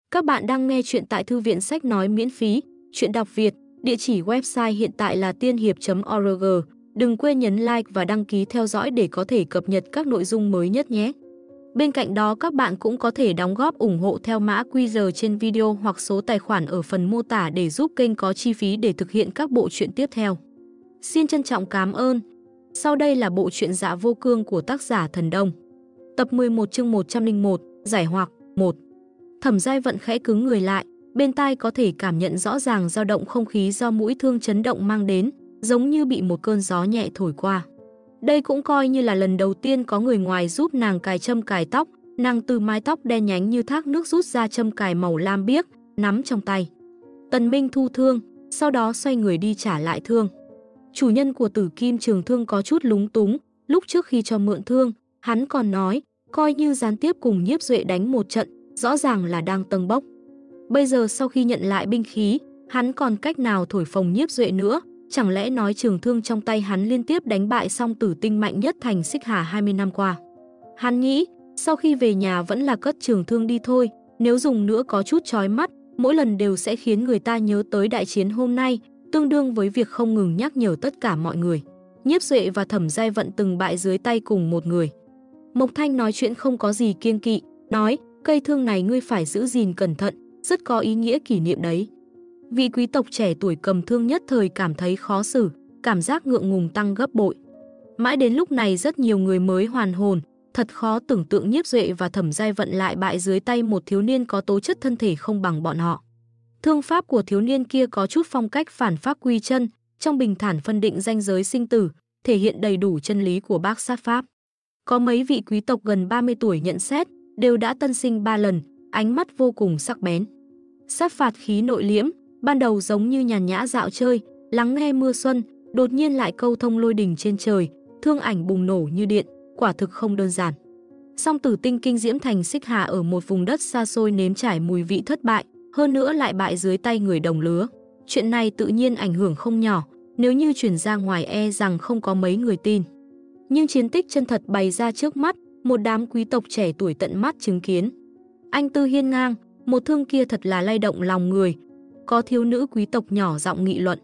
Các bạn đang nghe chuyện tại thư viện sách nói miễn phí, chuyện đọc Việt, địa chỉ website hiện tại là tiên hiệp.org. Đừng quên nhấn like và đăng ký theo dõi để có thể cập nhật các nội dung mới nhất nhé. Bên cạnh đó các bạn cũng có thể đóng góp ủng hộ theo mã QR trên video hoặc số tài khoản ở phần mô tả để giúp kênh có chi phí để thực hiện các bộ truyện tiếp theo. Xin trân trọng cảm ơn. Sau đây là bộ truyện Dạ Vô Cương của tác giả Thần Đông. Tập 11 chương 101, Giải hoặc 1. Thẩm Giai Vận khẽ cứng người lại, bên tai có thể cảm nhận rõ ràng dao động không khí do mũi thương chấn động mang đến, giống như bị một cơn gió nhẹ thổi qua. Đây cũng coi như là lần đầu tiên có người ngoài giúp nàng cài châm cài tóc, nàng từ mái tóc đen nhánh như thác nước rút ra châm cài màu lam biếc, nắm trong tay. Tần Minh thu thương, sau đó xoay người đi trả lại thương. Chủ nhân của Tử Kim Trường Thương có chút lúng túng, lúc trước khi cho mượn thương, hắn còn nói, coi như gián tiếp cùng Nhiếp Duệ đánh một trận, rõ ràng là đang tâng bốc. Bây giờ sau khi nhận lại binh khí, hắn còn cách nào thổi phồng Nhiếp Duệ nữa, chẳng lẽ nói trường thương trong tay hắn liên tiếp đánh bại song tử tinh mạnh nhất thành Xích Hà 20 năm qua. Hắn nghĩ, sau khi về nhà vẫn là cất trường thương đi thôi, nếu dùng nữa có chút chói mắt, mỗi lần đều sẽ khiến người ta nhớ tới đại chiến hôm nay, tương đương với việc không ngừng nhắc nhở tất cả mọi người. Nhiếp Duệ và Thẩm Giai Vận từng bại dưới tay cùng một người. Mộc Thanh nói chuyện không có gì kiêng kỵ, nói, cây thương này ngươi phải giữ gìn cẩn thận, rất có ý nghĩa kỷ niệm đấy. Vị quý tộc trẻ tuổi cầm thương nhất thời cảm thấy khó xử, cảm giác ngượng ngùng tăng gấp bội. Mãi đến lúc này rất nhiều người mới hoàn hồn, thật khó tưởng tượng Nhiếp Duệ và Thẩm Giai Vận lại bại dưới tay một thiếu niên có tố chất thân thể không bằng bọn họ. Thương pháp của thiếu niên kia có chút phong cách phản pháp quy chân, trong bình thản phân định ranh giới sinh tử, thể hiện đầy đủ chân lý của bác sát pháp. Có mấy vị quý tộc gần 30 tuổi nhận xét, đều đã tân sinh 3 lần, ánh mắt vô cùng sắc bén. Sát phạt khí nội liễm, ban đầu giống như nhàn nhã dạo chơi, lắng nghe mưa xuân, đột nhiên lại câu thông lôi đình trên trời, thương ảnh bùng nổ như điện, quả thực không đơn giản. Song tử tinh kinh diễm thành Xích Hà ở một vùng đất xa xôi nếm trải mùi vị thất bại, hơn nữa lại bại dưới tay người đồng lứa. Chuyện này tự nhiên ảnh hưởng không nhỏ, nếu như truyền ra ngoài e rằng không có mấy người tin. Nhưng chiến tích chân thật bày ra trước mắt, một đám quý tộc trẻ tuổi tận mắt chứng kiến. Anh tư hiên ngang, một thương kia thật là lay động lòng người. Có thiếu nữ quý tộc nhỏ giọng nghị luận.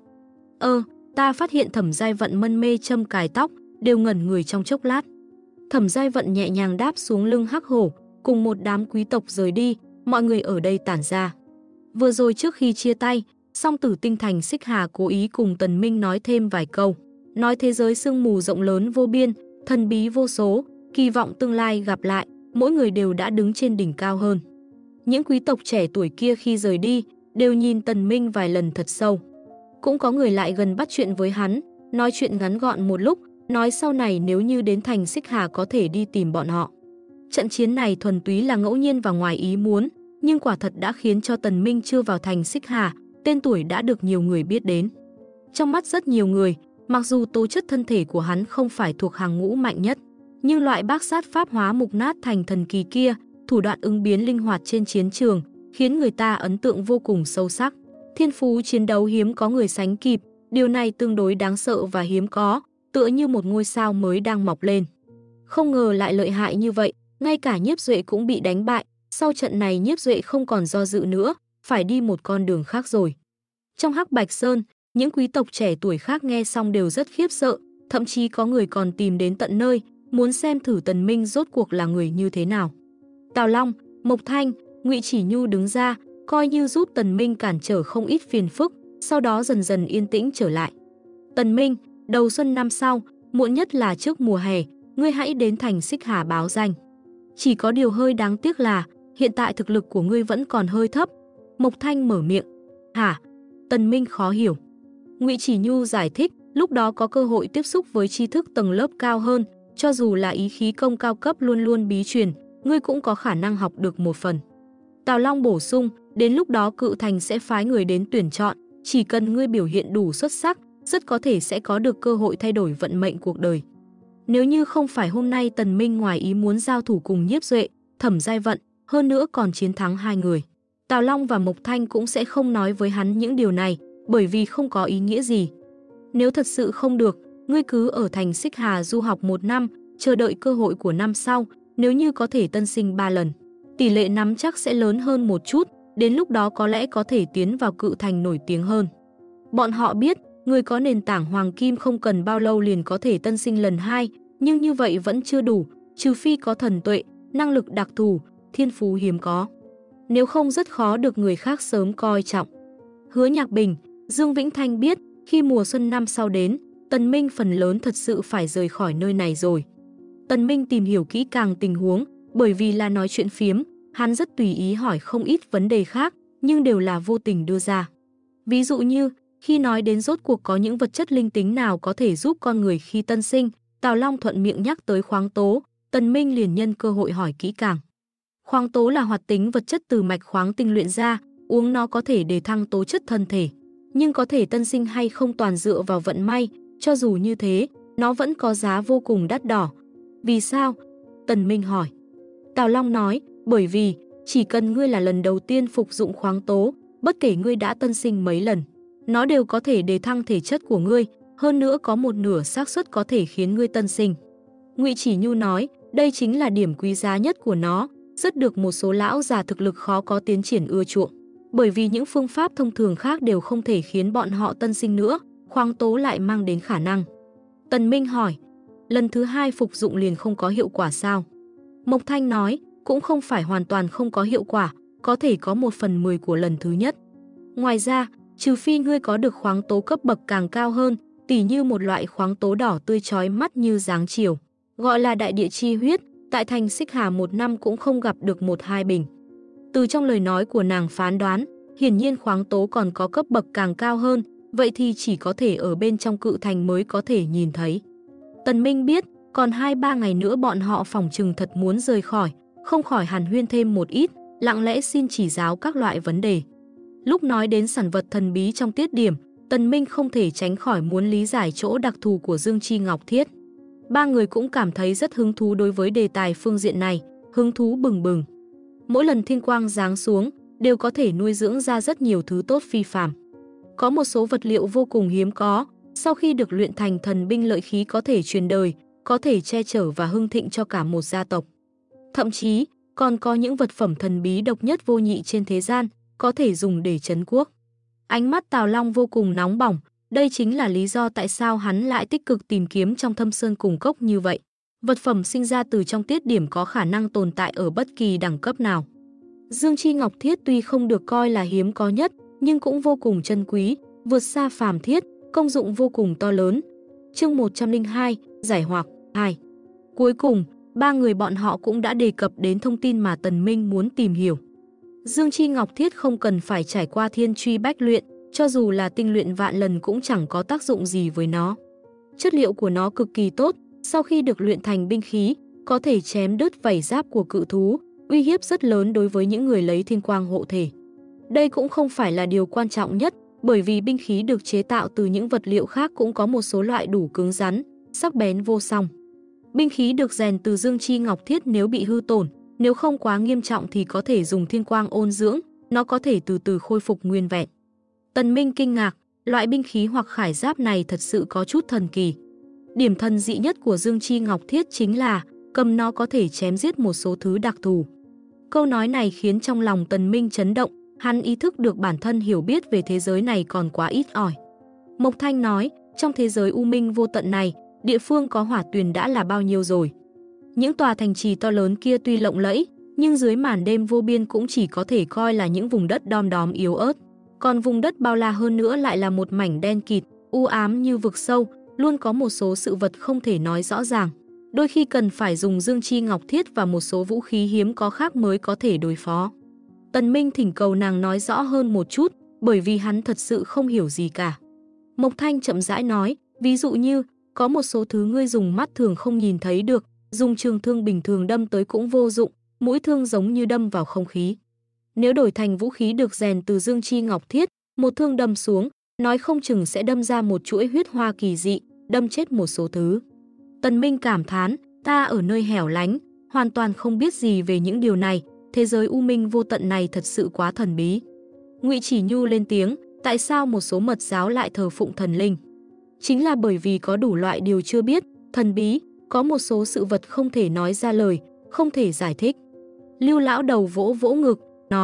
Ta phát hiện Thẩm Giai Vận mân mê châm cài tóc, đều ngẩn người trong chốc lát. Thẩm Giai Vận nhẹ nhàng đáp xuống lưng hắc hổ, cùng một đám quý tộc rời đi, mọi người ở đây tản ra. Vừa rồi trước khi chia tay, song tử tinh thành Xích Hà cố ý cùng Tần Minh nói thêm vài câu. Nói thế giới sương mù rộng lớn vô biên, thần bí vô số, kỳ vọng tương lai gặp lại, mỗi người đều đã đứng trên đỉnh cao hơn. Những quý tộc trẻ tuổi kia khi rời đi, đều nhìn Tần Minh vài lần thật sâu. Cũng có người lại gần bắt chuyện với hắn, nói chuyện ngắn gọn một lúc, nói sau này nếu như đến thành Xích Hà có thể đi tìm bọn họ. Trận chiến này thuần túy là ngẫu nhiên và ngoài ý muốn, nhưng quả thật đã khiến cho Tần Minh chưa vào thành Xích Hà, tên tuổi đã được nhiều người biết đến. Trong mắt rất nhiều người, mặc dù tố chất thân thể của hắn không phải thuộc hàng ngũ mạnh nhất, nhưng loại bác sát pháp hóa mục nát thành thần kỳ kia, thủ đoạn ứng biến linh hoạt trên chiến trường, khiến người ta ấn tượng vô cùng sâu sắc. Thiên phú chiến đấu hiếm có người sánh kịp, điều này tương đối đáng sợ và hiếm có, tựa như một ngôi sao mới đang mọc lên. Không ngờ lại lợi hại như vậy, ngay cả Nhiếp Duệ cũng bị đánh bại, sau trận này Nhiếp Duệ không còn do dự nữa, phải đi một con đường khác rồi. Trong Hắc Bạch Sơn, những quý tộc trẻ tuổi khác nghe xong đều rất khiếp sợ, thậm chí có người còn tìm đến tận nơi, muốn xem thử Tần Minh rốt cuộc là người như thế nào. Tào Long, Mộc Thanh, Ngụy Chỉ Nhu đứng ra, coi như giúp Tần Minh cản trở không ít phiền phức, sau đó dần dần yên tĩnh trở lại. Tần Minh, đầu xuân năm sau, muộn nhất là trước mùa hè, ngươi hãy đến thành Xích Hà báo danh. Chỉ có điều hơi đáng tiếc là, hiện tại thực lực của ngươi vẫn còn hơi thấp. Mộc Thanh mở miệng. Hả? Tần Minh khó hiểu. Ngụy Chỉ Nhu giải thích, lúc đó có cơ hội tiếp xúc với tri thức tầng lớp cao hơn, cho dù là ý khí công cao cấp luôn luôn bí truyền, ngươi cũng có khả năng học được một phần. Tào Long bổ sung, đến lúc đó Cự Thành sẽ phái người đến tuyển chọn, chỉ cần ngươi biểu hiện đủ xuất sắc, rất có thể sẽ có được cơ hội thay đổi vận mệnh cuộc đời. Nếu như không phải hôm nay Tần Minh ngoài ý muốn giao thủ cùng Nhiếp Duệ, Thẩm Giai Vận, hơn nữa còn chiến thắng hai người, Tào Long và Mộc Thanh cũng sẽ không nói với hắn những điều này, bởi vì không có ý nghĩa gì. Nếu thật sự không được, ngươi cứ ở thành Xích Hà du học 1 năm, chờ đợi cơ hội của năm sau, nếu như có thể tân sinh 3 lần. Tỷ lệ nắm chắc sẽ lớn hơn một chút, đến lúc đó có lẽ có thể tiến vào cự thành nổi tiếng hơn. Bọn họ biết, người có nền tảng hoàng kim không cần bao lâu liền có thể tân sinh lần 2, nhưng như vậy vẫn chưa đủ, trừ phi có thần tuệ, năng lực đặc thù, thiên phú hiếm có. Nếu không rất khó được người khác sớm coi trọng. Hứa Nhạc Bình, Dương Vĩnh Thanh biết, khi mùa xuân năm sau đến, Tần Minh phần lớn thật sự phải rời khỏi nơi này rồi. Tần Minh tìm hiểu kỹ càng tình huống, bởi vì là nói chuyện phiếm, hắn rất tùy ý hỏi không ít vấn đề khác, nhưng đều là vô tình đưa ra. Ví dụ như, khi nói đến rốt cuộc có những vật chất linh tính nào có thể giúp con người khi tân sinh, Tào Long thuận miệng nhắc tới khoáng tố, Tần Minh liền nhân cơ hội hỏi kỹ càng. Khoáng tố là hoạt tính vật chất từ mạch khoáng tinh luyện ra, uống nó có thể đề thăng tố chất thân thể, nhưng có thể tân sinh hay không toàn dựa vào vận may, cho dù như thế, nó vẫn có giá vô cùng đắt đỏ. Vì sao? Tần Minh hỏi. Tào Long nói, bởi vì chỉ cần ngươi là lần đầu tiên phục dụng khoáng tố, bất kể ngươi đã tân sinh mấy lần, nó đều có thể đề thăng thể chất của ngươi, hơn nữa có một nửa xác suất có thể khiến ngươi tân sinh. Ngụy Chỉ Nhu nói, đây chính là điểm quý giá nhất của nó, rất được một số lão già thực lực khó có tiến triển ưa chuộng. Bởi vì những phương pháp thông thường khác đều không thể khiến bọn họ tân sinh nữa, khoáng tố lại mang đến khả năng. Tần Minh hỏi, lần thứ 2 phục dụng liền không có hiệu quả sao? Mộc Thanh nói, cũng không phải hoàn toàn không có hiệu quả, có thể có 1/10 của lần thứ nhất. Ngoài ra, trừ phi ngươi có được khoáng tố cấp bậc càng cao hơn, tỉ như một loại khoáng tố đỏ tươi chói mắt như dáng chiều, gọi là đại địa chi huyết, tại thành Xích Hà 1 năm cũng không gặp được 1-2 bình. Từ trong lời nói của nàng phán đoán, hiển nhiên khoáng tố còn có cấp bậc càng cao hơn, vậy thì chỉ có thể ở bên trong cự thành mới có thể nhìn thấy. Tần Minh biết, còn 2-3 ngày nữa bọn họ phỏng chừng thật muốn rời khỏi, không khỏi hàn huyên thêm một ít, lặng lẽ xin chỉ giáo các loại vấn đề. Lúc nói đến sản vật thần bí trong tiết điểm, Tần Minh không thể tránh khỏi muốn lý giải chỗ đặc thù của Dương Chi Ngọc Thiết. Ba người cũng cảm thấy rất hứng thú đối với đề tài phương diện này, hứng thú bừng bừng. Mỗi lần thiên quang giáng xuống, đều có thể nuôi dưỡng ra rất nhiều thứ tốt phi phàm. Có một số vật liệu vô cùng hiếm có, sau khi được luyện thành thần binh lợi khí có thể truyền đời, có thể che chở và hưng thịnh cho cả một gia tộc. Thậm chí, còn có những vật phẩm thần bí độc nhất vô nhị trên thế gian, có thể dùng để trấn quốc. Ánh mắt Tào Long vô cùng nóng bỏng, đây chính là lý do tại sao hắn lại tích cực tìm kiếm trong thâm sơn cùng cốc như vậy. Vật phẩm sinh ra từ trong tiết điểm có khả năng tồn tại ở bất kỳ đẳng cấp nào. Dương Chi Ngọc Thiết tuy không được coi là hiếm có nhất, nhưng cũng vô cùng chân quý, vượt xa phàm thiết, công dụng vô cùng to lớn. Chương 102, giải hoặc 2. Cuối cùng, ba người bọn họ cũng đã đề cập đến thông tin mà Tần Minh muốn tìm hiểu. Dương Chi Ngọc Thiết không cần phải trải qua thiên truy bách luyện, cho dù là tinh luyện vạn lần cũng chẳng có tác dụng gì với nó. Chất liệu của nó cực kỳ tốt, sau khi được luyện thành binh khí, có thể chém đứt vảy giáp của cự thú, uy hiếp rất lớn đối với những người lấy thiên quang hộ thể. Đây cũng không phải là điều quan trọng nhất, bởi vì binh khí được chế tạo từ những vật liệu khác cũng có một số loại đủ cứng rắn, sắc bén vô song. Binh khí được rèn từ Dương Chi Ngọc Thiết nếu bị hư tổn, nếu không quá nghiêm trọng thì có thể dùng thiên quang ôn dưỡng, nó có thể từ từ khôi phục nguyên vẹn. Tần Minh kinh ngạc, loại binh khí hoặc khải giáp này thật sự có chút thần kỳ. Điểm thần dị nhất của Dương Chi Ngọc Thiết chính là cầm nó có thể chém giết một số thứ đặc thù. Câu nói này khiến trong lòng Tần Minh chấn động, hắn ý thức được bản thân hiểu biết về thế giới này còn quá ít ỏi. Mộc Thanh nói, trong thế giới u minh vô tận này, địa phương có hỏa tuyền đã là bao nhiêu rồi. Những tòa thành trì to lớn kia tuy lộng lẫy, nhưng dưới màn đêm vô biên cũng chỉ có thể coi là những vùng đất đom đóm yếu ớt. Còn vùng đất bao la hơn nữa lại là một mảnh đen kịt, u ám như vực sâu, luôn có một số sự vật không thể nói rõ ràng. Đôi khi cần phải dùng Dương Chi Ngọc Thiết và một số vũ khí hiếm có khác mới có thể đối phó. Tần Minh thỉnh cầu nàng nói rõ hơn một chút, bởi vì hắn thật sự không hiểu gì cả. Mộc Thanh chậm rãi nói, ví dụ như, có một số thứ ngươi dùng mắt thường không nhìn thấy được, dùng trường thương bình thường đâm tới cũng vô dụng, mũi thương giống như đâm vào không khí. Nếu đổi thành vũ khí được rèn từ Dương Chi Ngọc Thiết, một thương đâm xuống, nói không chừng sẽ đâm ra một chuỗi huyết hoa kỳ dị, đâm chết một số thứ. Tần Minh cảm thán, ta ở nơi hẻo lánh, hoàn toàn không biết gì về những điều này, thế giới u minh vô tận này thật sự quá thần bí. Ngụy Chỉ Nhu lên tiếng, tại sao một số mật giáo lại thờ phụng thần linh? Chính là bởi vì có đủ loại điều chưa biết, thần bí, có một số sự vật không thể nói ra lời, không thể giải thích. Lưu lão đầu vỗ vỗ ngực, nói,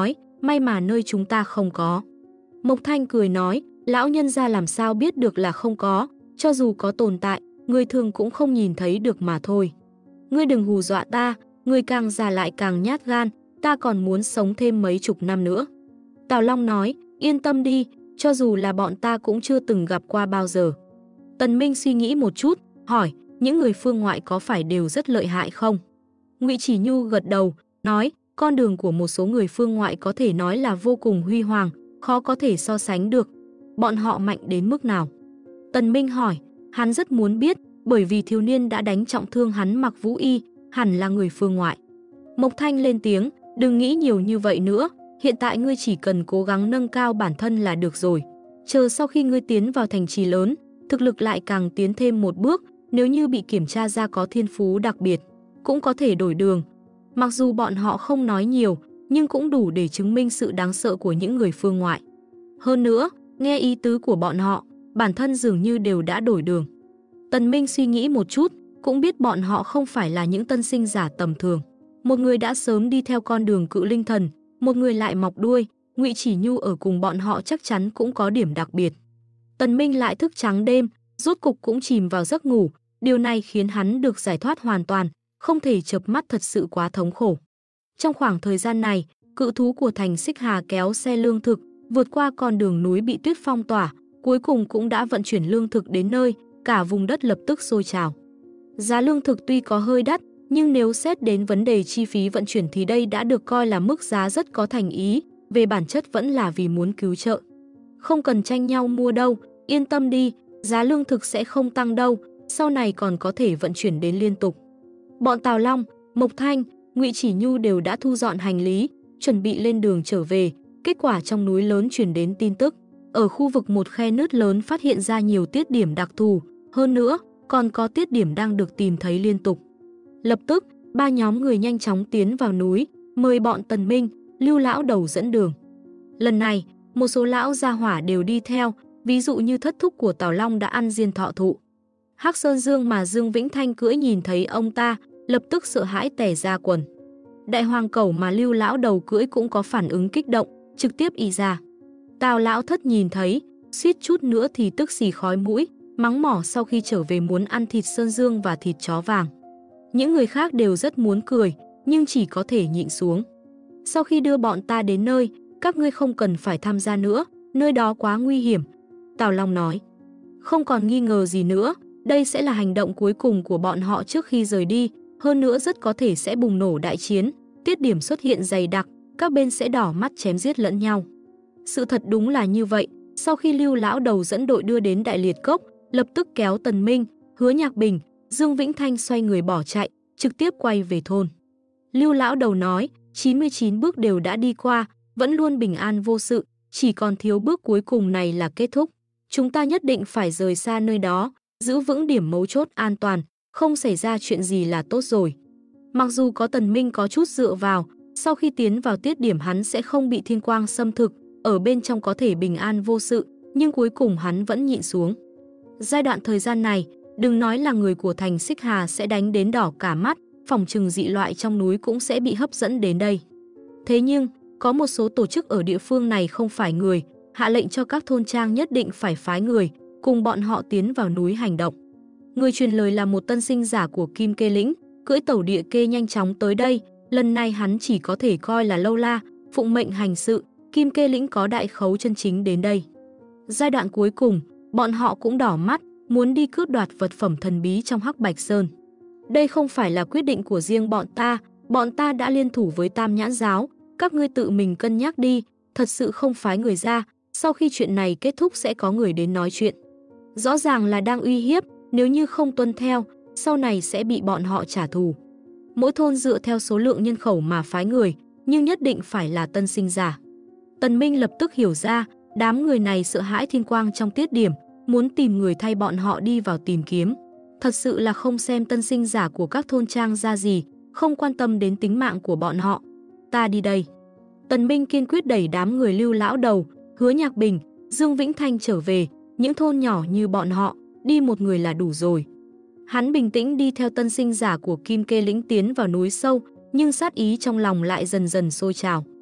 may mà nơi chúng ta không có. Mộc Thanh cười nói, lão nhân gia làm sao biết được là không có, cho dù có tồn tại, người thường cũng không nhìn thấy được mà thôi. Ngươi đừng hù dọa ta, ngươi càng già lại càng nhát gan, ta còn muốn sống thêm mấy chục năm nữa. Tào Long nói, yên tâm đi, cho dù là bọn ta cũng chưa từng gặp qua bao giờ. Tần Minh suy nghĩ một chút, hỏi, những người phương ngoại có phải đều rất lợi hại không? Ngụy Chỉ Nhu gật đầu, nói, con đường của một số người phương ngoại có thể nói là vô cùng huy hoàng, khó có thể so sánh được. Bọn họ mạnh đến mức nào? Tần Minh hỏi, hắn rất muốn biết, bởi vì thiếu niên đã đánh trọng thương hắn mặc vũ y, hẳn là người phương ngoại. Mộc Thanh lên tiếng, đừng nghĩ nhiều như vậy nữa, hiện tại ngươi chỉ cần cố gắng nâng cao bản thân là được rồi. Chờ sau khi ngươi tiến vào thành trì lớn, thực lực lại càng tiến thêm một bước, nếu như bị kiểm tra ra có thiên phú đặc biệt, cũng có thể đổi đường. Mặc dù bọn họ không nói nhiều, nhưng cũng đủ để chứng minh sự đáng sợ của những người phương ngoại. Hơn nữa, nghe ý tứ của bọn họ, bản thân dường như đều đã đổi đường. Tần Minh suy nghĩ một chút, cũng biết bọn họ không phải là những tân sinh giả tầm thường. Một người đã sớm đi theo con đường cự linh thần, một người lại mọc đuôi, Ngụy Chỉ Nhu ở cùng bọn họ chắc chắn cũng có điểm đặc biệt. Tần Minh lại thức trắng đêm, rốt cục cũng chìm vào giấc ngủ, điều này khiến hắn được giải thoát hoàn toàn, không thể chợp mắt thật sự quá thống khổ. Trong khoảng thời gian này, cự thú của thành Xích Hà kéo xe lương thực, vượt qua con đường núi bị tuyết phong tỏa, cuối cùng cũng đã vận chuyển lương thực đến nơi, cả vùng đất lập tức sôi trào. Giá lương thực tuy có hơi đắt, nhưng nếu xét đến vấn đề chi phí vận chuyển thì đây đã được coi là mức giá rất có thành ý, về bản chất vẫn là vì muốn cứu trợ. Không cần tranh nhau mua đâu, yên tâm đi, giá lương thực sẽ không tăng đâu, sau này còn có thể vận chuyển đến liên tục. Bọn Tào Long, Mộc Thanh, Ngụy Chỉ Nhu đều đã thu dọn hành lý, chuẩn bị lên đường trở về. Kết quả trong núi lớn truyền đến tin tức, ở khu vực một khe nứt lớn phát hiện ra nhiều tiết điểm đặc thù, hơn nữa còn có tiết điểm đang được tìm thấy liên tục. Lập tức, ba nhóm người nhanh chóng tiến vào núi, mời bọn Tần Minh, Lưu lão đầu dẫn đường. Lần này, một số lão gia hỏa đều đi theo, ví dụ như thất thúc của Tào Long đã ăn diên thọ thụ. Hắc Sơn Dương mà Dương Vĩnh Thanh cưỡi nhìn thấy ông ta, lập tức sợ hãi tè ra quần. Đại hoàng cẩu mà Lưu lão đầu cưỡi cũng có phản ứng kích động, trực tiếp ì ra. Tào lão thất nhìn thấy, suýt chút nữa thì tức xì khói mũi, mắng mỏ sau khi trở về muốn ăn thịt Sơn Dương và thịt chó vàng. Những người khác đều rất muốn cười, nhưng chỉ có thể nhịn xuống. Sau khi đưa bọn ta đến nơi, các ngươi không cần phải tham gia nữa, nơi đó quá nguy hiểm. Tào Long nói. Không còn nghi ngờ gì nữa, đây sẽ là hành động cuối cùng của bọn họ trước khi rời đi, hơn nữa rất có thể sẽ bùng nổ đại chiến, tiết điểm xuất hiện dày đặc, các bên sẽ đỏ mắt chém giết lẫn nhau. Sự thật đúng là như vậy, sau khi Lưu lão đầu dẫn đội đưa đến Đại Liệt Cốc, lập tức kéo Tần Minh, Hứa Nhạc Bình, Dương Vĩnh Thanh xoay người bỏ chạy, trực tiếp quay về thôn. Lưu lão đầu nói, 99 bước đều đã đi qua, vẫn luôn bình an vô sự, chỉ còn thiếu bước cuối cùng này là kết thúc. Chúng ta nhất định phải rời xa nơi đó, giữ vững điểm mấu chốt an toàn, không xảy ra chuyện gì là tốt rồi. Mặc dù có Tần Minh có chút dựa vào, sau khi tiến vào tiết điểm hắn sẽ không bị thiên quang xâm thực, ở bên trong có thể bình an vô sự, nhưng cuối cùng hắn vẫn nhịn xuống. Giai đoạn thời gian này, đừng nói là người của thành Xích Hà sẽ đánh đến đỏ cả mắt, phòng trừng dị loại trong núi cũng sẽ bị hấp dẫn đến đây. Thế nhưng, có một số tổ chức ở địa phương này không phải người, hạ lệnh cho các thôn trang nhất định phải phái người, cùng bọn họ tiến vào núi hành động. Người truyền lời là một tân sinh giả của Kim Kê Lĩnh, cưỡi tẩu địa kê nhanh chóng tới đây, lần này hắn chỉ có thể coi là lâu la, phụng mệnh hành sự, Kim Kê Lĩnh có đại khấu chân chính đến đây. Giai đoạn cuối cùng, bọn họ cũng đỏ mắt, muốn đi cướp đoạt vật phẩm thần bí trong Hắc Bạch Sơn. Đây không phải là quyết định của riêng bọn ta đã liên thủ với Tam Nhãn Giáo, các ngươi tự mình cân nhắc đi, thật sự không phái người ra, sau khi chuyện này kết thúc sẽ có người đến nói chuyện. Rõ ràng là đang uy hiếp, nếu như không tuân theo, sau này sẽ bị bọn họ trả thù. Mỗi thôn dựa theo số lượng nhân khẩu mà phái người, nhưng nhất định phải là tân sinh giả. Tần Minh lập tức hiểu ra, đám người này sợ hãi thiên quang trong tiết điểm, muốn tìm người thay bọn họ đi vào tìm kiếm. Thật sự là không xem tân sinh giả của các thôn trang ra gì, không quan tâm đến tính mạng của bọn họ. Ta đi đây. Tần Minh kiên quyết đẩy đám người Lưu lão đầu, Hứa Nhạc Bình, Dương Vĩnh Thanh trở về, những thôn nhỏ như bọn họ, đi một người là đủ rồi. Hắn bình tĩnh đi theo tân sinh giả của Kim Kê Lĩnh tiến vào núi sâu, nhưng sát ý trong lòng lại dần dần sôi trào.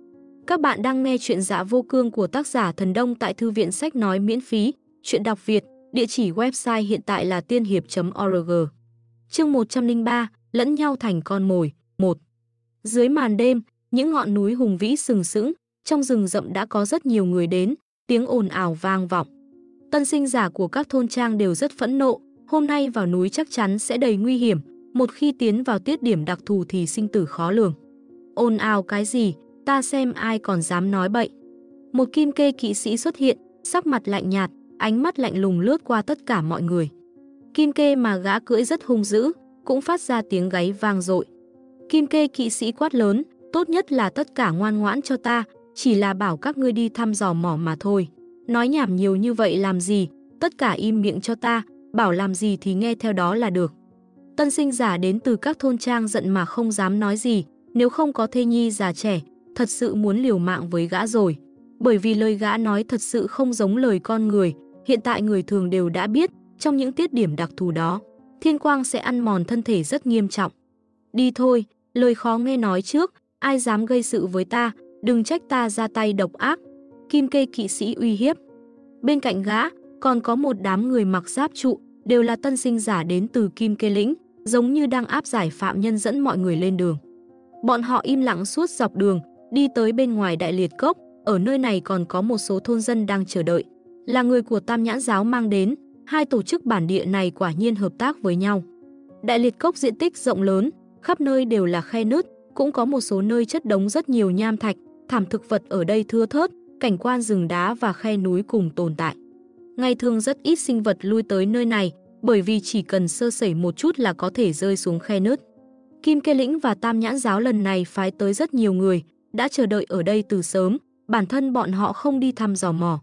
Các bạn đang nghe chuyện Dạ Vô Cương của tác giả Thần Đông tại thư viện sách nói miễn phí, chuyện đọc Việt, địa chỉ website hiện tại là tiên hiệp.org. Chương 103, lẫn nhau thành con mồi, 1. Dưới màn đêm, những ngọn núi hùng vĩ sừng sững, trong rừng rậm đã có rất nhiều người đến, tiếng ồn ào vang vọng. Tân sinh giả của các thôn trang đều rất phẫn nộ, hôm nay vào núi chắc chắn sẽ đầy nguy hiểm, một khi tiến vào tiết điểm đặc thù thì sinh tử khó lường. Ồn ào cái gì, ta xem ai còn dám nói bậy. Một kim kê kỵ sĩ xuất hiện, sắc mặt lạnh nhạt, ánh mắt lạnh lùng lướt qua tất cả mọi người. Kim kê mà gã cưỡi rất hung dữ, cũng phát ra tiếng gáy vang dội. Kim kê kỵ sĩ quát lớn, tốt nhất là tất cả ngoan ngoãn cho ta, chỉ là bảo các ngươi đi thăm dò mỏ mà thôi. Nói nhảm nhiều như vậy làm gì, tất cả im miệng cho ta, bảo làm gì thì nghe theo đó là được. Tân sinh giả đến từ các thôn trang giận mà không dám nói gì, nếu không có thê nhi già trẻ, thật sự muốn liều mạng với gã rồi. Bởi vì lời gã nói thật sự không giống lời con người, hiện tại người thường đều đã biết, trong những tiết điểm đặc thù đó, thiên quang sẽ ăn mòn thân thể rất nghiêm trọng. Đi thôi, lời khó nghe nói trước, ai dám gây sự với ta, đừng trách ta ra tay độc ác. Kim kê kỵ sĩ uy hiếp. Bên cạnh gã, còn có một đám người mặc giáp trụ, đều là tân sinh giả đến từ Kim Kê lĩnh, giống như đang áp giải phạm nhân dẫn mọi người lên đường. Bọn họ im lặng suốt dọc đường, đi tới bên ngoài Đại Liệt Cốc, ở nơi này còn có một số thôn dân đang chờ đợi. Là người của Tam Nhãn giáo mang đến, hai tổ chức bản địa này quả nhiên hợp tác với nhau. Đại Liệt Cốc diện tích rộng lớn, khắp nơi đều là khe nứt, cũng có một số nơi chất đống rất nhiều nham thạch, thảm thực vật ở đây thưa thớt, cảnh quan rừng đá và khe núi cùng tồn tại. Ngày thường rất ít sinh vật lui tới nơi này, bởi vì chỉ cần sơ sẩy một chút là có thể rơi xuống khe nứt. Kim Kê lĩnh và Tam Nhãn giáo lần này phái tới rất nhiều người, đã chờ đợi ở đây từ sớm, bản thân bọn họ không đi thăm dò mỏ.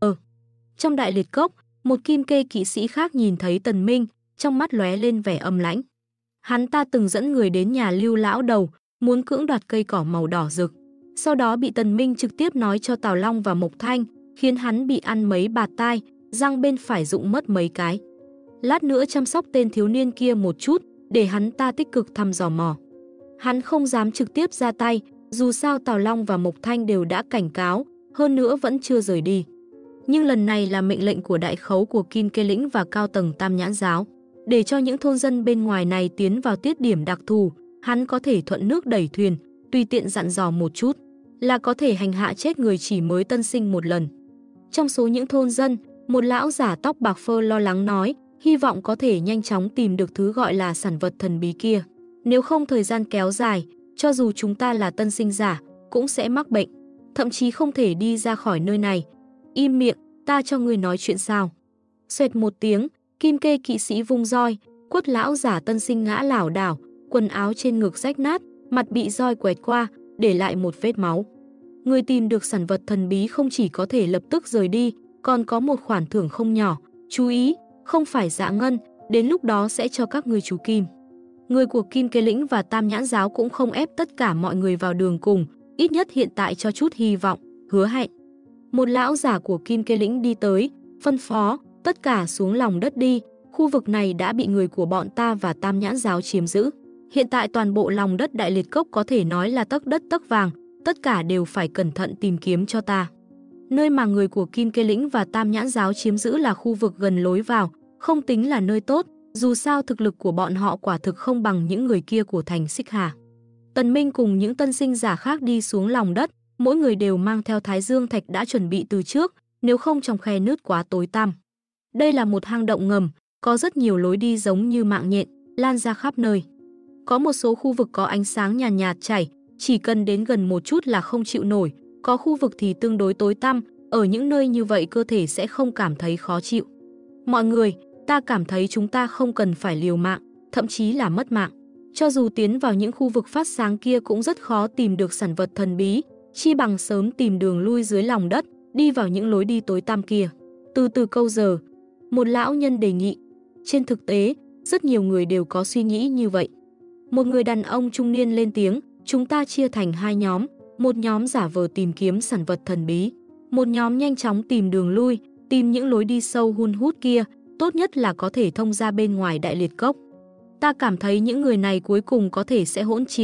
Trong Đại Liệt Cốc, một Kim Kê kỵ sĩ khác nhìn thấy Tần Minh, trong mắt lóe lên vẻ âm lãnh. Hắn ta từng dẫn người đến nhà Lưu lão đầu, muốn cưỡng đoạt cây cỏ màu đỏ rực. Sau đó bị Tần Minh trực tiếp nói cho Tào Long và Mộc Thanh, khiến hắn bị ăn mấy bạt tai, răng bên phải rụng mất mấy cái. Lát nữa chăm sóc tên thiếu niên kia một chút, để hắn ta tích cực thăm dò mỏ. Hắn không dám trực tiếp ra tay, dù sao Tào Long và Mộc Thanh đều đã cảnh cáo, hơn nữa vẫn chưa rời đi. Nhưng lần này là mệnh lệnh của đại khấu của Kim Kê lĩnh và cao tầng Tam Nhãn giáo, để cho những thôn dân bên ngoài này tiến vào tiết điểm đặc thù, hắn có thể thuận nước đẩy thuyền, tùy tiện dặn dò một chút, là có thể hành hạ chết người chỉ mới tân sinh một lần. Trong số những thôn dân, một lão giả tóc bạc phơ lo lắng nói, hy vọng có thể nhanh chóng tìm được thứ gọi là sản vật thần bí kia. Nếu không thời gian kéo dài, cho dù chúng ta là tân sinh giả, cũng sẽ mắc bệnh, thậm chí không thể đi ra khỏi nơi này. Im miệng, ta cho ngươi nói chuyện sao. Xoẹt một tiếng, Kim Kê kỵ sĩ vung roi, quất lão giả tân sinh ngã lảo đảo, quần áo trên ngực rách nát, mặt bị roi quẹt qua, để lại một vết máu. Người tìm được sản vật thần bí không chỉ có thể lập tức rời đi, còn có một khoản thưởng không nhỏ. Chú ý, không phải dạ ngân, đến lúc đó sẽ cho các ngươi chú kim. Người của Kim Kê lĩnh và Tam Nhãn giáo cũng không ép tất cả mọi người vào đường cùng, ít nhất hiện tại cho chút hy vọng, hứa hẹn. Một lão giả của Kim Kê lĩnh đi tới, phân phó, tất cả xuống lòng đất đi, khu vực này đã bị người của bọn ta và Tam Nhãn giáo chiếm giữ. Hiện tại toàn bộ lòng đất Đại Liệt Cốc có thể nói là tấc đất tấc vàng, tất cả đều phải cẩn thận tìm kiếm cho ta. Nơi mà người của Kim Kê lĩnh và Tam Nhãn giáo chiếm giữ là khu vực gần lối vào, không tính là nơi tốt, dù sao thực lực của bọn họ quả thực không bằng những người kia của thành Xích Hà. Tần Minh cùng những tân sinh giả khác đi xuống lòng đất, mỗi người đều mang theo Thái Dương thạch đã chuẩn bị từ trước, nếu không trong khe nứt quá tối tăm. Đây là một hang động ngầm, có rất nhiều lối đi giống như mạng nhện, lan ra khắp nơi. Có một số khu vực có ánh sáng nhàn nhạt chảy, chỉ cần đến gần một chút là không chịu nổi, có khu vực thì tương đối tối tăm, ở những nơi như vậy cơ thể sẽ không cảm thấy khó chịu. Mọi người, ta cảm thấy chúng ta không cần phải liều mạng, thậm chí là mất mạng. Cho dù tiến vào những khu vực phát sáng kia cũng rất khó tìm được sản vật thần bí, chi bằng sớm tìm đường lui dưới lòng đất, đi vào những lối đi tối tăm kia. Từ từ câu giờ, một lão nhân đề nghị. Trên thực tế, rất nhiều người đều có suy nghĩ như vậy. Một người đàn ông trung niên lên tiếng, chúng ta chia thành hai nhóm, một nhóm giả vờ tìm kiếm sản vật thần bí, một nhóm nhanh chóng tìm đường lui, tìm những lối đi sâu hun hút kia, tốt nhất là có thể thông ra bên ngoài Đại Liệt Cốc. Ta cảm thấy những người này cuối cùng có thể sẽ hỗn chiến,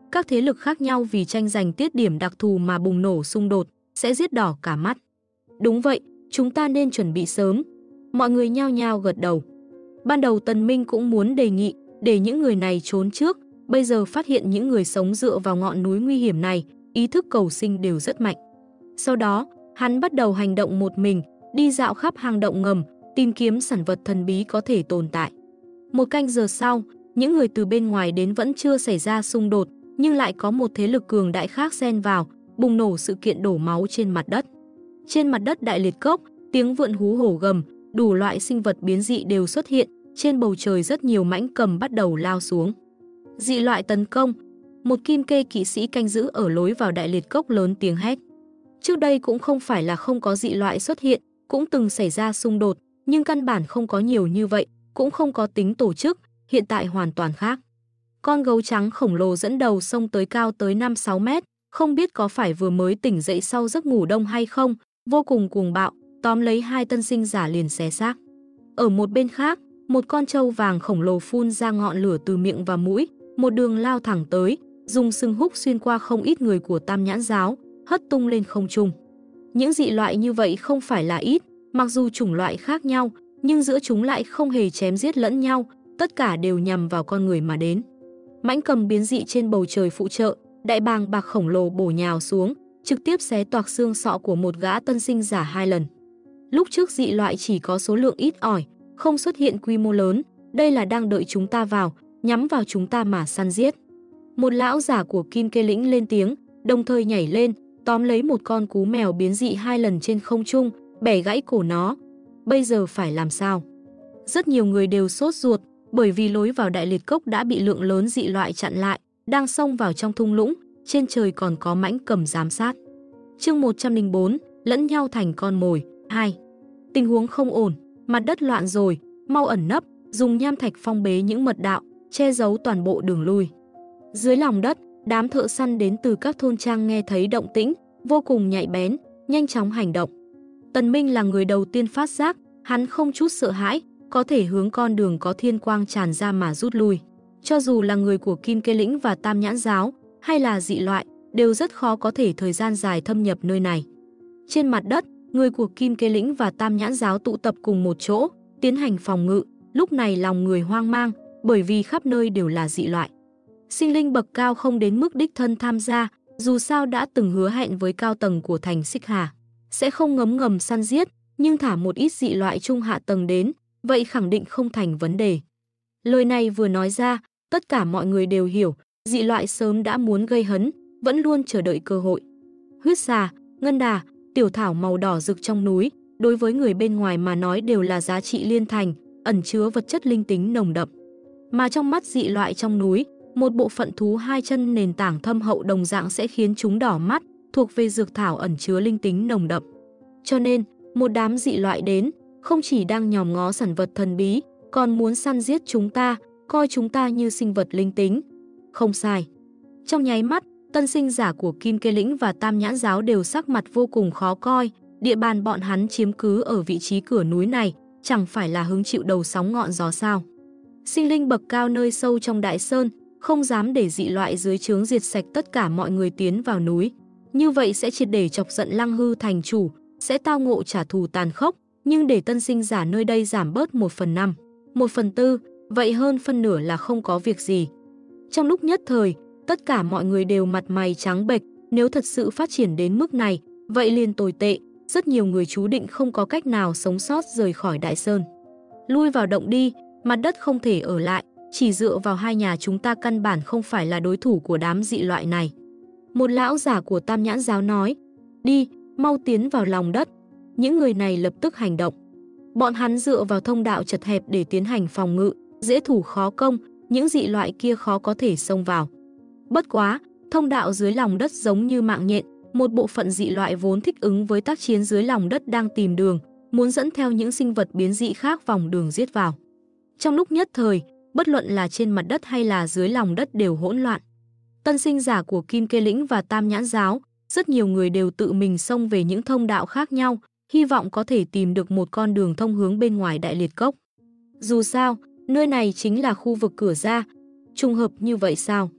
các thế lực khác nhau vì tranh giành tiết điểm đặc thù mà bùng nổ xung đột, sẽ giết đỏ cả mắt. Đúng vậy, chúng ta nên chuẩn bị sớm. Mọi người nhao nhao gật đầu. Ban đầu Tần Minh cũng muốn đề nghị để những người này trốn trước, bây giờ phát hiện những người sống dựa vào ngọn núi nguy hiểm này, ý thức cầu sinh đều rất mạnh. Sau đó, hắn bắt đầu hành động một mình, đi dạo khắp hang động ngầm, tìm kiếm sản vật thần bí có thể tồn tại. Một canh giờ sau, những người từ bên ngoài đến vẫn chưa xảy ra xung đột, nhưng lại có một thế lực cường đại khác xen vào, bùng nổ sự kiện đổ máu trên mặt đất. Trên mặt đất Đại Liệt Cốc, tiếng vượn hú hổ gầm, đủ loại sinh vật biến dị đều xuất hiện, trên bầu trời rất nhiều mãnh cầm bắt đầu lao xuống. Dị loại tấn công, một kim kê kỵ sĩ canh giữ ở lối vào Đại Liệt Cốc lớn tiếng hét. Trước đây cũng không phải là không có dị loại xuất hiện, cũng từng xảy ra xung đột, nhưng căn bản không có nhiều như vậy, cũng không có tính tổ chức, hiện tại hoàn toàn khác. Con gấu trắng khổng lồ dẫn đầu xông tới cao tới 5-6 mét, không biết có phải vừa mới tỉnh dậy sau giấc ngủ đông hay không, vô cùng cuồng bạo, tóm lấy hai tân sinh giả liền xé xác. Ở một bên khác, một con trâu vàng khổng lồ phun ra ngọn lửa từ miệng và mũi, một đường lao thẳng tới, dùng sừng húc xuyên qua không ít người của Tam Nhãn giáo, hất tung lên không trung. Những dị loại như vậy không phải là ít, mặc dù chủng loại khác nhau, nhưng giữa chúng lại không hề chém giết lẫn nhau, tất cả đều nhằm vào con người mà đến. Mãnh cầm biến dị trên bầu trời phụ trợ, đại bàng bạc khổng lồ bổ nhào xuống, trực tiếp xé toạc xương sọ của một gã tân sinh giả 2 lần. Lúc trước dị loại chỉ có số lượng ít ỏi, không xuất hiện quy mô lớn, đây là đang đợi chúng ta vào, nhắm vào chúng ta mà săn giết. Một lão giả của Kim Kê Lĩnh lên tiếng, đồng thời nhảy lên, tóm lấy một con cú mèo biến dị 2 lần trên không trung, bẻ gãy cổ nó. Bây giờ phải làm sao? Rất nhiều người đều sốt ruột, bởi vì lối vào Đại Liệt Cốc đã bị lượng lớn dị loại chặn lại, đang xông vào trong thung lũng, trên trời còn có mãnh cầm giám sát. Chương 104, lẫn nhau thành con mồi. 2. Tình huống không ổn, mặt đất loạn rồi, mau ẩn nấp, dùng nham thạch phong bế những mật đạo, che giấu toàn bộ đường lui. Dưới lòng đất, đám thợ săn đến từ các thôn trang nghe thấy động tĩnh, vô cùng nhạy bén, nhanh chóng hành động. Tần Minh là người đầu tiên phát giác, hắn không chút sợ hãi, có thể hướng con đường có thiên quang tràn ra mà rút lui. Cho dù là người của Kim Kê Lĩnh và Tam Nhãn giáo, hay là dị loại, đều rất khó có thể thời gian dài thâm nhập nơi này. Trên mặt đất, người của Kim Kê Lĩnh và Tam Nhãn giáo tụ tập cùng một chỗ, tiến hành phòng ngự, lúc này lòng người hoang mang, bởi vì khắp nơi đều là dị loại. Sinh linh bậc cao không đến mức đích thân tham gia, dù sao đã từng hứa hẹn với cao tầng của thành Xích Hà, sẽ không ngấm ngầm săn giết, nhưng thả một ít dị loại trung hạ tầng đến, vậy khẳng định không thành vấn đề. Lời này vừa nói ra, tất cả mọi người đều hiểu, dị loại sớm đã muốn gây hấn, vẫn luôn chờ đợi cơ hội. Huyết xà, ngân đà, tiểu thảo màu đỏ rực trong núi, đối với người bên ngoài mà nói đều là giá trị liên thành, ẩn chứa vật chất linh tính nồng đậm. Mà trong mắt dị loại trong núi, một bộ phận thú 2 chân nền tảng thâm hậu đồng dạng sẽ khiến chúng đỏ mắt, thuộc về dược thảo ẩn chứa linh tính nồng đậm. Cho nên, một đám dị loại đến, không chỉ đang nhòm ngó sản vật thần bí, còn muốn săn giết chúng ta, coi chúng ta như sinh vật linh tính. Không sai. Trong nháy mắt, tân sinh giả của Kim Kê Lĩnh và Tam Nhãn giáo đều sắc mặt vô cùng khó coi, địa bàn bọn hắn chiếm cứ ở vị trí cửa núi này, chẳng phải là hứng chịu đầu sóng ngọn gió sao. Sinh linh bậc cao nơi sâu trong đại sơn, không dám để dị loại dưới trướng diệt sạch tất cả mọi người tiến vào núi. Như vậy sẽ triệt để chọc giận Lăng Hư thành chủ, sẽ tao ngộ trả thù tàn khốc, nhưng để tân sinh giả nơi đây giảm bớt 1/5, 1/4, vậy hơn phân nửa là không có việc gì. Trong lúc nhất thời, tất cả mọi người đều mặt mày trắng bệch, nếu thật sự phát triển đến mức này, vậy liền tồi tệ, rất nhiều người chú định không có cách nào sống sót rời khỏi Đại Sơn. Lui vào động đi, mặt đất không thể ở lại, chỉ dựa vào hai nhà chúng ta căn bản không phải là đối thủ của đám dị loại này. Một lão giả của Tam Nhãn giáo nói, đi, mau tiến vào lòng đất. Những người này lập tức hành động. Bọn hắn dựa vào thông đạo chật hẹp để tiến hành phòng ngự, dễ thủ khó công, những dị loại kia khó có thể xông vào. Bất quá, thông đạo dưới lòng đất giống như mạng nhện, một bộ phận dị loại vốn thích ứng với tác chiến dưới lòng đất đang tìm đường, muốn dẫn theo những sinh vật biến dị khác vòng đường giết vào. Trong lúc nhất thời, bất luận là trên mặt đất hay là dưới lòng đất đều hỗn loạn. Tân sinh giả của Kim Kê Lĩnh và Tam Nhãn giáo, rất nhiều người đều tự mình xông về những thông đạo khác nhau, hy vọng có thể tìm được một con đường thông hướng bên ngoài Đại Liệt Cốc. Dù sao, nơi này chính là khu vực cửa ra. Trùng hợp như vậy sao?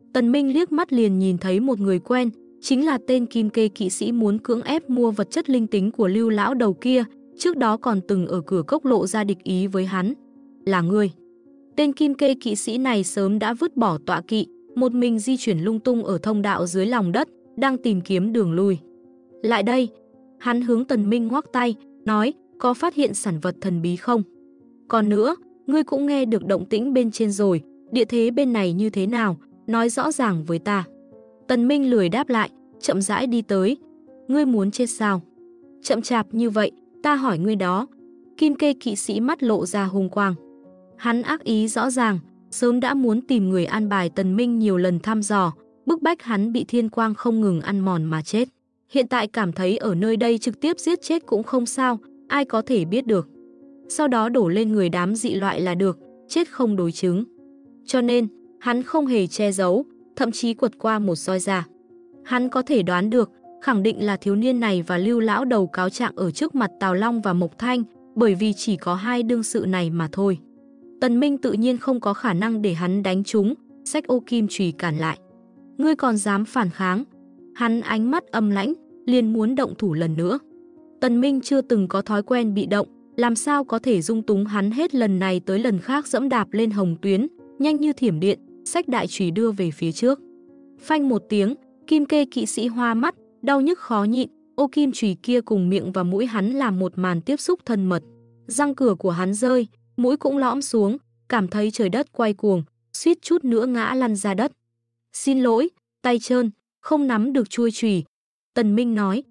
Tần Minh liếc mắt liền nhìn thấy một người quen, chính là tên Kim Kê kỵ sĩ muốn cưỡng ép mua vật chất linh tính của Lưu lão đầu kia, trước đó còn từng ở cửa cốc lộ ra địch ý với hắn. Là ngươi. Tên Kim Kê kỵ sĩ này sớm đã vứt bỏ tọa kỵ, một mình di chuyển lung tung ở thông đạo dưới lòng đất, đang tìm kiếm đường lui. Lại đây. Hắn hướng Tần Minh ngoắc tay, nói, có phát hiện sản vật thần bí không? Còn nữa, ngươi cũng nghe được động tĩnh bên trên rồi, địa thế bên này như thế nào, nói rõ ràng với ta. Tần Minh lười đáp lại, chậm rãi đi tới. Ngươi muốn chết sao? Chậm chạp như vậy, ta hỏi ngươi đó. Kim Kê kỵ sĩ mắt lộ ra hung quang. Hắn ác ý rõ ràng, sớm đã muốn tìm người an bài Tần Minh nhiều lần thăm dò, bức bách hắn bị thiên quang không ngừng ăn mòn mà chết. Hiện tại cảm thấy ở nơi đây trực tiếp giết chết cũng không sao, ai có thể biết được. Sau đó đổ lên người đám dị loại là được, chết không đối chứng. Cho nên, hắn không hề che giấu, thậm chí quật qua một roi ra. Hắn có thể đoán được, khẳng định là thiếu niên này và Lưu lão đầu cáo trạng ở trước mặt Tào Long và Mộc Thanh, bởi vì chỉ có hai đương sự này mà thôi. Tần Minh tự nhiên không có khả năng để hắn đánh trúng, xách ô kim chùy cản lại. Ngươi còn dám phản kháng? Hắn ánh mắt âm lãnh, liền muốn động thủ lần nữa. Tần Minh chưa từng có thói quen bị động, làm sao có thể dung túng hắn hết lần này tới lần khác dẫm đạp lên hồng tuyến, nhanh như thiểm điện, xách đại chùy đưa về phía trước. Phanh một tiếng, Kim Kê kỵ sĩ hoa mắt, đau nhức khó nhịn, ô kim chùy kia cùng miệng và mũi hắn làm một màn tiếp xúc thân mật. Răng cửa của hắn rơi, mũi cũng lõm xuống, cảm thấy trời đất quay cuồng, suýt chút nữa ngã lăn ra đất. Xin lỗi, tay trơn, không nắm được chuôi chùy. Tần Minh nói,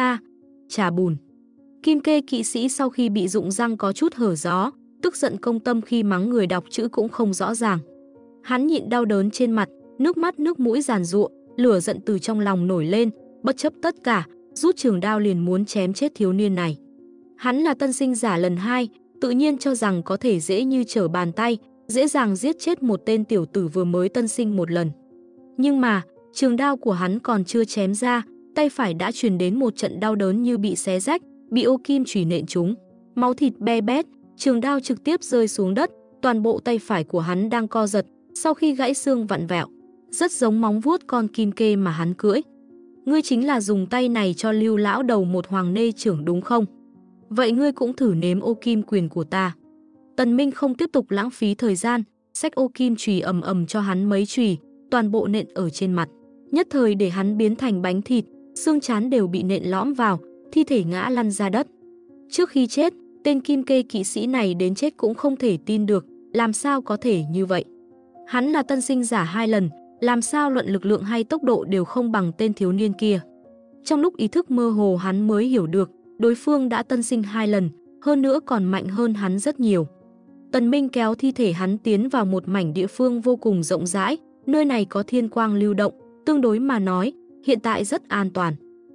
trà bùn. Kim Kê kỵ sĩ sau khi bị rụng răng có chút hở gió, tức giận công tâm khi mắng người đọc chữ cũng không rõ ràng. Hắn nhịn đau đớn trên mặt, nước mắt nước mũi giàn giụa, lửa giận từ trong lòng nổi lên, bất chấp tất cả, rút trường đao liền muốn chém chết thiếu niên này. Hắn là tân sinh giả lần 2, tự nhiên cho rằng có thể dễ như trở bàn tay, dễ dàng giết chết một tên tiểu tử vừa mới tân sinh một lần. Nhưng mà, trường đao của hắn còn chưa chém ra, tay phải đã truyền đến một trận đau đớn như bị xé rách, bị ô kim chùy nện trúng. Máu thịt be bét, trường đao trực tiếp rơi xuống đất, toàn bộ tay phải của hắn đang co giật, sau khi gãy xương vặn vẹo, rất giống móng vuốt con kim kê mà hắn cưỡi. Ngươi chính là dùng tay này cho Lưu lão đầu một hoàng nê trưởng đúng không? Vậy ngươi cũng thử nếm ô kim quyền của ta. Tần Minh không tiếp tục lãng phí thời gian, xách ô kim chùy ầm ầm cho hắn mấy chùy, toàn bộ nện ở trên mặt, nhất thời để hắn biến thành bánh thịt, xương trán đều bị nện lõm vào, thi thể ngã lăn ra đất. Trước khi chết, tên Kim Kê kỵ sĩ này đến chết cũng không thể tin được, làm sao có thể như vậy? Hắn là tân sinh giả 2 lần, làm sao luận lực lượng hay tốc độ đều không bằng tên thiếu niên kia. Trong lúc ý thức mơ hồ hắn mới hiểu được, đối phương đã tân sinh 2 lần, hơn nữa còn mạnh hơn hắn rất nhiều. Tần Minh kéo thi thể hắn tiến vào một mảnh địa phương vô cùng rộng rãi, nơi này có thiên quang lưu động, tương đối mà nói, hiện tại rất an toàn.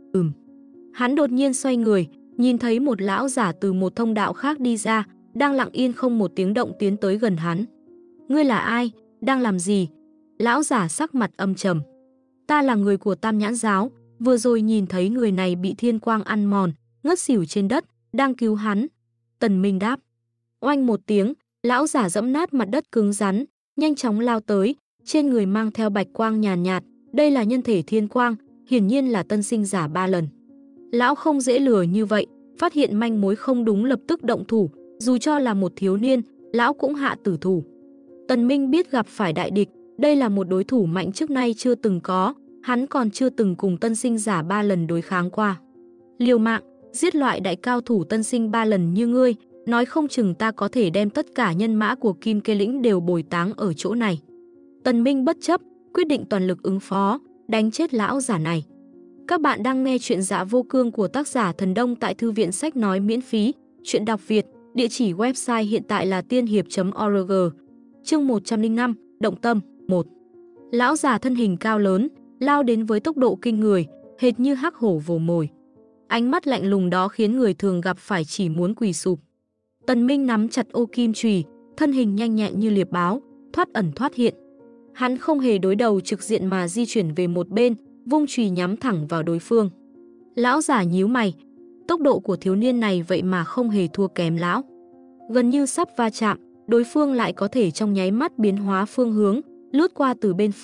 Hắn đột nhiên xoay người, nhìn thấy một lão giả từ một thông đạo khác đi ra, đang lặng yên không một tiếng động tiến tới gần hắn. Ngươi là ai? Đang làm gì? Lão giả sắc mặt âm trầm. Ta là người của Tam Nhãn giáo, vừa rồi nhìn thấy người này bị thiên quang ăn mòn, ngất xỉu trên đất, đang cứu hắn. Tần Minh đáp. Oanh một tiếng, lão giả dẫm nát mặt đất cứng rắn, nhanh chóng lao tới, trên người mang theo bạch quang nhàn nhạt, đây là nhân thể thiên quang, hiển nhiên là tân sinh giả 3 lần. Lão không dễ lừa như vậy, phát hiện manh mối không đúng lập tức động thủ, dù cho là một thiếu niên, lão cũng hạ tử thủ. Tần Minh biết gặp phải đại địch, đây là một đối thủ mạnh trước nay chưa từng có, hắn còn chưa từng cùng tân sinh giả 3 lần đối kháng qua. Liều mạng, giết loại đại cao thủ tân sinh 3 lần như ngươi, nói không chừng ta có thể đem tất cả nhân mã của Kim Kê lĩnh đều bồi táng ở chỗ này. Tần Minh bất chấp, quyết định toàn lực ứng phó, đánh chết lão giả này. Các bạn đang nghe chuyện Dạ Vô Cương của tác giả Thần Đông tại Thư viện Sách Nói miễn phí, chuyện đọc Việt, địa chỉ website hiện tại là tiên hiệp.org. Chương 105, Động Tâm 1. Lão già thân hình cao lớn, lao đến với tốc độ kinh người, hệt như hắc hổ vồ mồi. Ánh mắt lạnh lùng đó khiến người thường gặp phải chỉ muốn quỳ sụp. Tần Minh nắm chặt ô kim chùy, thân hình nhanh nhẹn như liệp báo, thoát ẩn thoát hiện. Hắn không hề đối đầu trực diện mà di chuyển về một bên, vung chùy nhắm thẳng vào đối phương. Lão giả nhíu mày, tốc độ của thiếu niên này vậy mà không hề thua kém lão. Gần như sắp va chạm, đối phương lại có thể trong nháy mắt biến hóa phương hướng, lướt qua từ bên phải,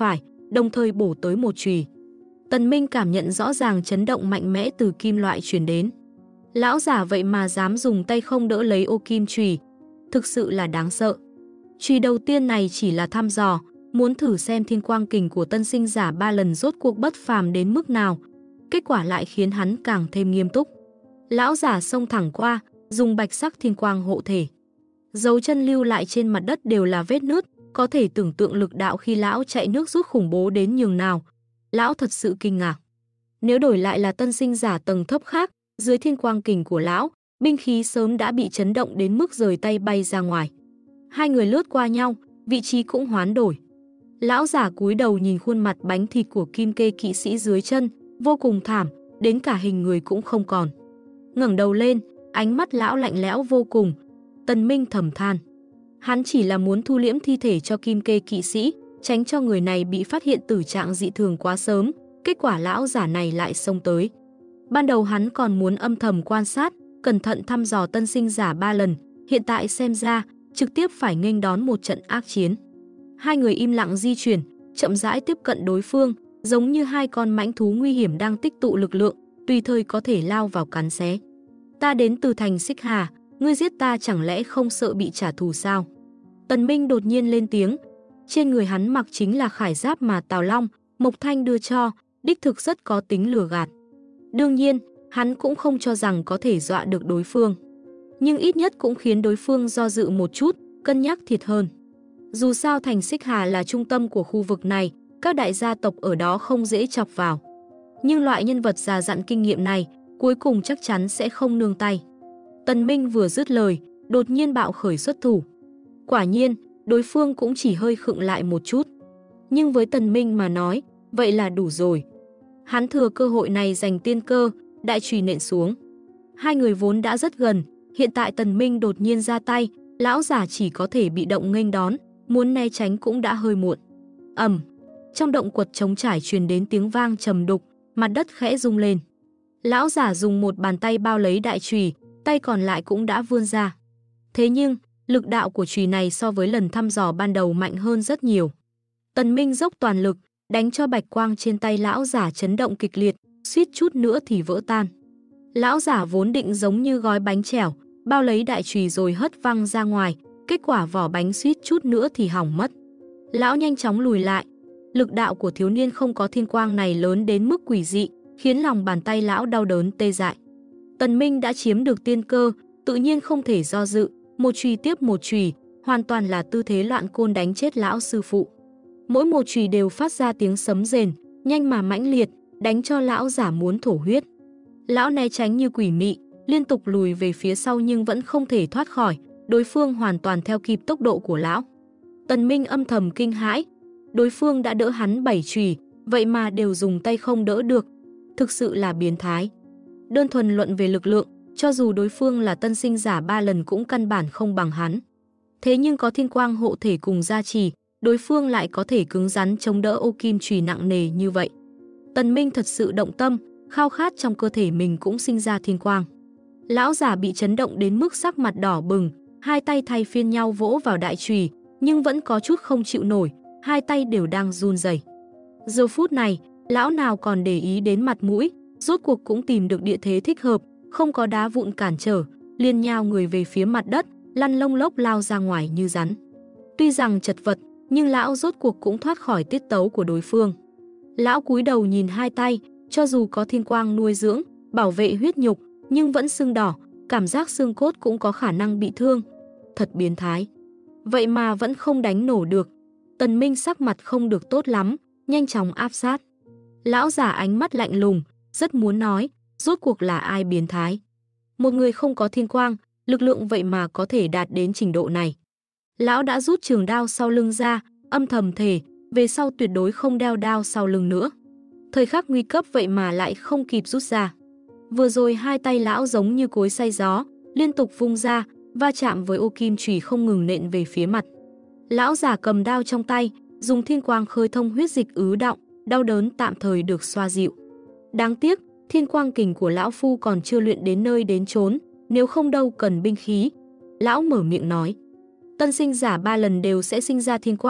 đồng thời bổ tới một chùy. Tần Minh cảm nhận rõ ràng chấn động mạnh mẽ từ kim loại truyền đến. Lão giả vậy mà dám dùng tay không đỡ lấy ô kim chùy, thực sự là đáng sợ. Chùy đầu tiên này chỉ là thăm dò, muốn thử xem thiên quang kình của tân sinh giả 3 lần rốt cuộc bất phàm đến mức nào. Kết quả lại khiến hắn càng thêm nghiêm túc. Lão giả xông thẳng qua, dùng bạch sắc thiên quang hộ thể. Dấu chân lưu lại trên mặt đất đều là vết nứt, có thể tưởng tượng lực đạo khi lão chạy nước rút khủng bố đến nhường nào. Lão thật sự kinh ngạc. Nếu đổi lại là tân sinh giả tầng thấp khác, dưới thiên quang kình của lão, binh khí sớm đã bị chấn động đến mức rời tay bay ra ngoài. Hai người lướt qua nhau, vị trí cũng hoán đổi. Lão giả cúi đầu nhìn khuôn mặt bánh thịt của kim kê kỵ sĩ dưới chân, vô cùng thảm, đến cả hình người cũng không còn. Ngẩng đầu lên, ánh mắt lão lạnh lẽo vô cùng. Tần Minh thầm than. Hắn chỉ là muốn thu liễm thi thể cho kim kê kỵ sĩ, tránh cho người này bị phát hiện tử trạng dị thường quá sớm, kết quả lão giả này lại xông tới. Ban đầu hắn còn muốn âm thầm quan sát, cẩn thận thăm dò tân sinh giả 3 lần, hiện tại xem ra, trực tiếp phải nghênh đón một trận ác chiến. Hai người im lặng di chuyển, chậm rãi tiếp cận đối phương, giống như hai con mãnh thú nguy hiểm đang tích tụ lực lượng, tùy thời có thể lao vào cắn xé. Ta đến từ thành Xích Hà, ngươi giết ta chẳng lẽ không sợ bị trả thù sao? Tần Minh đột nhiên lên tiếng, trên người hắn mặc chính là khải giáp mà Tào Long, Mộc Thanh đưa cho, đích thực rất có tính lừa gạt. Đương nhiên, hắn cũng không cho rằng có thể dọa được đối phương. Nhưng ít nhất cũng khiến đối phương do dự một chút, cân nhắc thiệt hơn. Dù sao thành Xích Hà là trung tâm của khu vực này, các đại gia tộc ở đó không dễ chọc vào. Nhưng loại nhân vật già dặn kinh nghiệm này, cuối cùng chắc chắn sẽ không nương tay. Tần Minh vừa dứt lời, đột nhiên bạo khởi xuất thủ. Quả nhiên, đối phương cũng chỉ hơi khựng lại một chút. Nhưng với Tần Minh mà nói, vậy là đủ rồi. Hắn thừa cơ hội này giành tiên cơ, đại chùy nện xuống. Hai người vốn đã rất gần, hiện tại Tần Minh đột nhiên ra tay, lão giả chỉ có thể bị động nghênh đón, muốn né tránh cũng đã hơi muộn. Ầm, trong động quật trống trải truyền đến tiếng vang trầm đục, mặt đất khẽ rung lên. Lão giả dùng một bàn tay bao lấy đại chùy, tay còn lại cũng đã vươn ra. Thế nhưng, lực đạo của chùy này so với lần thăm dò ban đầu mạnh hơn rất nhiều. Tần Minh dốc toàn lực, đánh cho bạch quang trên tay lão giả chấn động kịch liệt, suýt chút nữa thì vỡ tan. Lão giả vốn định giống như gói bánh chèo, bao lấy đại chùy rồi hất văng ra ngoài, kết quả vỏ bánh suýt chút nữa thì hỏng mất. Lão nhanh chóng lùi lại. Lực đạo của thiếu niên không có thiên quang này lớn đến mức quỷ dị, khiến lòng bàn tay lão đau đớn tê dại. Tần Minh đã chiếm được tiên cơ, tự nhiên không thể do dự, một chùy tiếp một chùy, hoàn toàn là tư thế loạn côn đánh chết lão sư phụ. Mỗi một chùy đều phát ra tiếng sấm rền, nhanh mà mãnh liệt, đánh cho lão giả muốn thổ huyết. Lão né tránh như quỷ mị, liên tục lùi về phía sau nhưng vẫn không thể thoát khỏi, đối phương hoàn toàn theo kịp tốc độ của lão. Tần Minh âm thầm kinh hãi, đối phương đã đỡ hắn 7 chùy, vậy mà đều dùng tay không đỡ được, thực sự là biến thái. Đơn thuần luận về lực lượng, cho dù đối phương là tân sinh giả 3 lần cũng căn bản không bằng hắn. Thế nhưng có thiên quang hộ thể cùng gia trì, đối phương lại có thể cứng rắn chống đỡ ô kim chùy nặng nề như vậy. Tần Minh thật sự động tâm, khao khát trong cơ thể mình cũng sinh ra thiên quang. Lão giả bị chấn động đến mức sắc mặt đỏ bừng, hai tay thay phiên nhau vỗ vào đại chùy, nhưng vẫn có chút không chịu nổi, hai tay đều đang run rẩy. Giờ phút này, lão nào còn để ý đến mặt mũi, rốt cuộc cũng tìm được địa thế thích hợp, không có đá vụn cản trở, liền nhào người về phía mặt đất, lăn lông lốc lao ra ngoài như rắn. Tuy rằng chật vật, nhưng lão rốt cuộc cũng thoát khỏi tiết tấu của đối phương. Lão cúi đầu nhìn hai tay, cho dù có thiên quang nuôi dưỡng, bảo vệ huyết nhục, nhưng vẫn sưng đỏ, cảm giác xương cốt cũng có khả năng bị thương. Thật biến thái. Vậy mà vẫn không đánh nổ được. Tần Minh sắc mặt không được tốt lắm, nhanh chóng áp sát. Lão giả ánh mắt lạnh lùng, rất muốn nói, rốt cuộc là ai biến thái. Một người không có thiên quang, lực lượng vậy mà có thể đạt đến trình độ này. Lão đã rút trường đao sau lưng ra, âm thầm thề, về sau tuyệt đối không đeo đao sau lưng nữa. Thời khắc nguy cấp vậy mà lại không kịp rút ra. Vừa rồi hai tay lão giống như cối xay gió, liên tục vung ra, va chạm với ô kim chùy không ngừng nện về phía mặt. Lão giả cầm đao trong tay, dùng thiên quang khơi thông huyết dịch ứ đọng, đau đớn tạm thời được xoa dịu. Đáng tiếc, thiên quang kình của lão phu còn chưa luyện đến nơi đến chốn, nếu không đâu cần binh khí. Lão mở miệng nói, tân sinh giả 3 lần đều sẽ sinh ra thiên quang,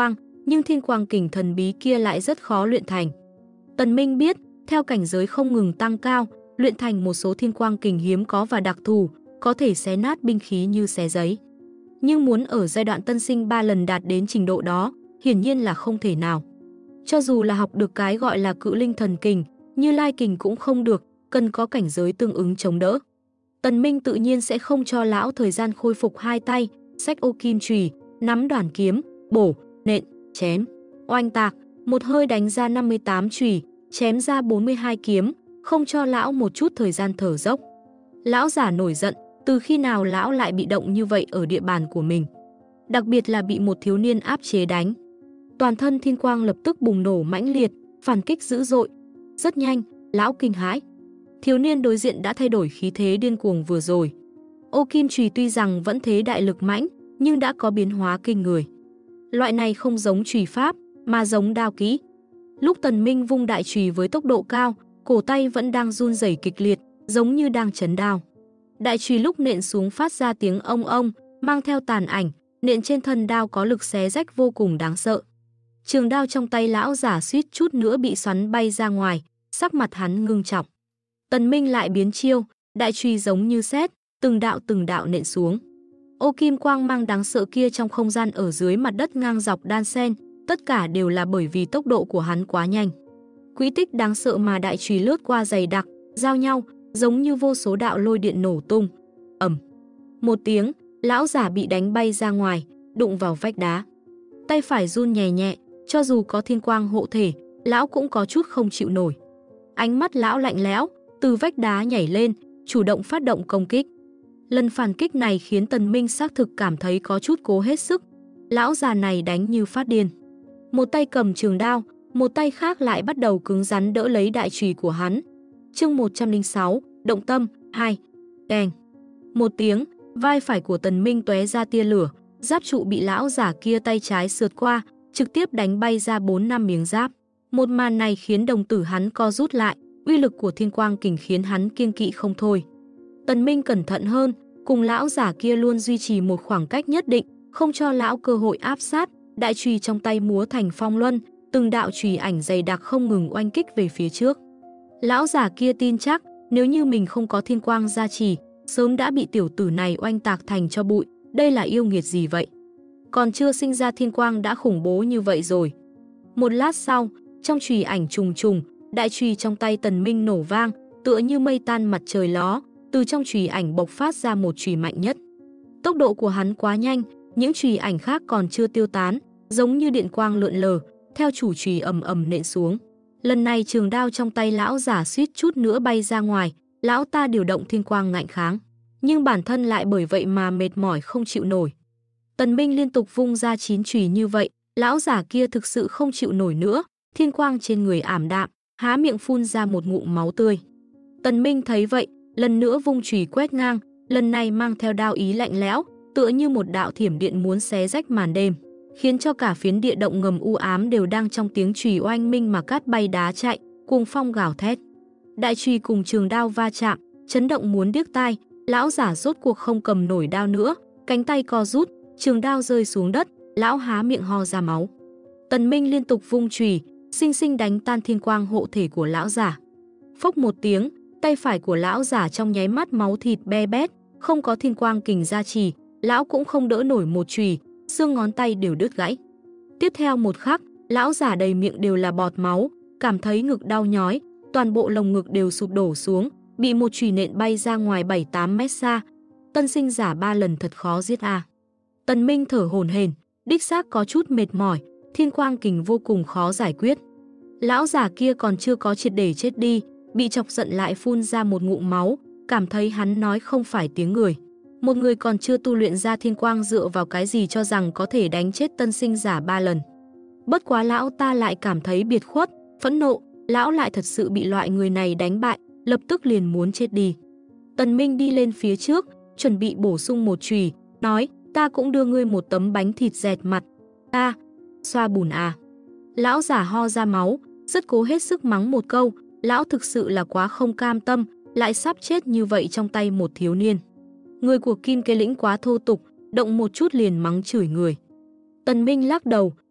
nhưng thiên quang kình thần bí kia lại rất khó luyện thành. Tần Minh biết, theo cảnh giới không ngừng tăng cao, luyện thành một số thiên quang kình hiếm có và đặc thù, có thể xé nát binh khí như xé giấy. Nhưng muốn ở giai đoạn tân sinh 3 lần đạt đến trình độ đó, hiển nhiên là không thể nào. Cho dù là học được cái gọi là cự linh thần kình, Như Lai kình cũng không được, cần có cảnh giới tương ứng chống đỡ. Tần Minh tự nhiên sẽ không cho lão thời gian khôi phục hai tay, xách ô kim chùy, nắm đoàn kiếm, bổ, nện, chém, oanh tạc, một hơi đánh ra 58 chùy, chém ra 42 kiếm, không cho lão một chút thời gian thở dốc. Lão giả nổi giận, từ khi nào lão lại bị động như vậy ở địa bàn của mình. Đặc biệt là bị một thiếu niên áp chế đánh. Toàn thân thiên quang lập tức bùng nổ mãnh liệt, phản kích dữ dội. Rất nhanh, lão kinh hãi. Thiếu niên đối diện đã thay đổi khí thế điên cuồng vừa rồi. Ô kim chùy tuy rằng vẫn thế đại lực mãnh, nhưng đã có biến hóa kinh người. Loại này không giống chùy pháp, mà giống đao kỹ. Lúc Tần Minh vung đại chùy với tốc độ cao, cổ tay vẫn đang run rẩy kịch liệt, giống như đang chấn đao. Đại chùy lúc nện xuống phát ra tiếng ông ông, mang theo tàn ảnh, nện trên thân đao có lực xé rách vô cùng đáng sợ. Trường đao trong tay lão giả suýt chút nữa bị xoắn bay ra ngoài, sắc mặt hắn ngưng trọng. Tần Minh lại biến chiêu, đại chùy giống như sét, từng đạo nện xuống. Ô kim quang mang đáng sợ kia trong không gian ở dưới mặt đất ngang dọc đan xen, tất cả đều là bởi vì tốc độ của hắn quá nhanh. Quỹ tích đáng sợ mà đại chùy lướt qua dày đặc, giao nhau, giống như vô số đạo lôi điện nổ tung. Ầm. Một tiếng, lão giả bị đánh bay ra ngoài, đụng vào vách đá. Tay phải run nhẹ nhẹ, cho dù có thiên quang hộ thể, lão cũng có chút không chịu nổi. Ánh mắt lão lạnh lẽo, từ vách đá nhảy lên, chủ động phát động công kích. Lần phản kích này khiến Tần Minh xác thực cảm thấy có chút cố hết sức. Lão già này đánh như phát điên. Một tay cầm trường đao, một tay khác lại bắt đầu cứng rắn đỡ lấy đại chùy của hắn. Chương 106, động tâm 2. Keng. Một tiếng, vai phải của Tần Minh tóe ra tia lửa, giáp trụ bị lão giả kia tay trái sượt qua, trực tiếp đánh bay ra 4-5 miếng giáp. Một màn này khiến đồng tử hắn co rút lại, uy lực của thiên quang kình khiến hắn kiêng kỵ không thôi. Tần Minh cẩn thận hơn, cùng lão giả kia luôn duy trì một khoảng cách nhất định, không cho lão cơ hội áp sát, đại chùy trong tay múa thành phong luân, từng đạo chùy ảnh dày đặc không ngừng oanh kích về phía trước. Lão giả kia tin chắc, nếu như mình không có thiên quang gia trì, sớm đã bị tiểu tử này oanh tạc thành cho bụi, đây là yêu nghiệt gì vậy? Còn chưa sinh ra thiên quang đã khủng bố như vậy rồi. Một lát sau, trong chùy ảnh trùng trùng, đại chùy trong tay Tần Minh nổ vang, tựa như mây tan mặt trời ló, từ trong chùy ảnh bộc phát ra một chùy mạnh nhất. Tốc độ của hắn quá nhanh, những chùy ảnh khác còn chưa tiêu tán, giống như điện quang lượn lờ, theo chủ chùy ầm ầm nện xuống. Lần này trường đao trong tay lão giả suýt chút nữa bay ra ngoài, lão ta điều động thiên quang ngạnh kháng, nhưng bản thân lại bởi vậy mà mệt mỏi không chịu nổi. Tần Minh liên tục vung ra 9 chùy như vậy, lão giả kia thực sự không chịu nổi nữa, thiên quang trên người ảm đạm, há miệng phun ra một ngụm máu tươi. Tần Minh thấy vậy, lần nữa vung chùy quét ngang, lần này mang theo đao ý lạnh lẽo, tựa như một đạo thiểm điện muốn xé rách màn đêm, khiến cho cả phiến địa động ngầm u ám đều đang trong tiếng chùy oanh minh mà cát bay đá chạy, cuồng phong gào thét. Đại chùy cùng trường đao va chạm, chấn động muốn điếc tai, lão giả rốt cuộc không cầm nổi đao nữa, cánh tay co rút, trường đao rơi xuống đất, lão há miệng ho ra máu. Tần Minh liên tục vung chùy, sinh sinh đánh tan thiên quang hộ thể của lão giả. Phốc một tiếng, tay phải của lão giả trong nháy mắt máu thịt be bét, không có thiên quang kình gia trì, lão cũng không đỡ nổi một chùy, xương ngón tay đều đứt gãy. Tiếp theo một khắc, lão giả đầy miệng đều là bọt máu, cảm thấy ngực đau nhói, toàn bộ lồng ngực đều sụp đổ xuống, bị một chùy nện bay ra ngoài 7-8 mét xa. Tân sinh giả 3 lần thật khó giết a. Tần Minh thở hổn hển, đích xác có chút mệt mỏi, thiên quang kình vô cùng khó giải quyết. Lão giả kia còn chưa có triệt để chết đi, bị chọc giận lại phun ra một ngụm máu, cảm thấy hắn nói không phải tiếng người. Một người còn chưa tu luyện ra thiên quang dựa vào cái gì cho rằng có thể đánh chết tân sinh giả 3 lần. Bất quá lão ta lại cảm thấy biệt khuất, phẫn nộ, lão lại thật sự bị loại người này đánh bại, lập tức liền muốn chết đi. Tần Minh đi lên phía trước, chuẩn bị bổ sung một chùy, nói, ta cũng đưa ngươi một tấm bánh thịt dẹt mặt. Ta, xoa bùn à. Lão giả ho ra máu, rất cố hết sức mắng một câu, lão thực sự là quá không cam tâm, lại sắp chết như vậy trong tay một thiếu niên. Người của Kim Kế Lĩnh quá thô tục, động một chút liền mắng chửi người. Tần Minh lắc đầu,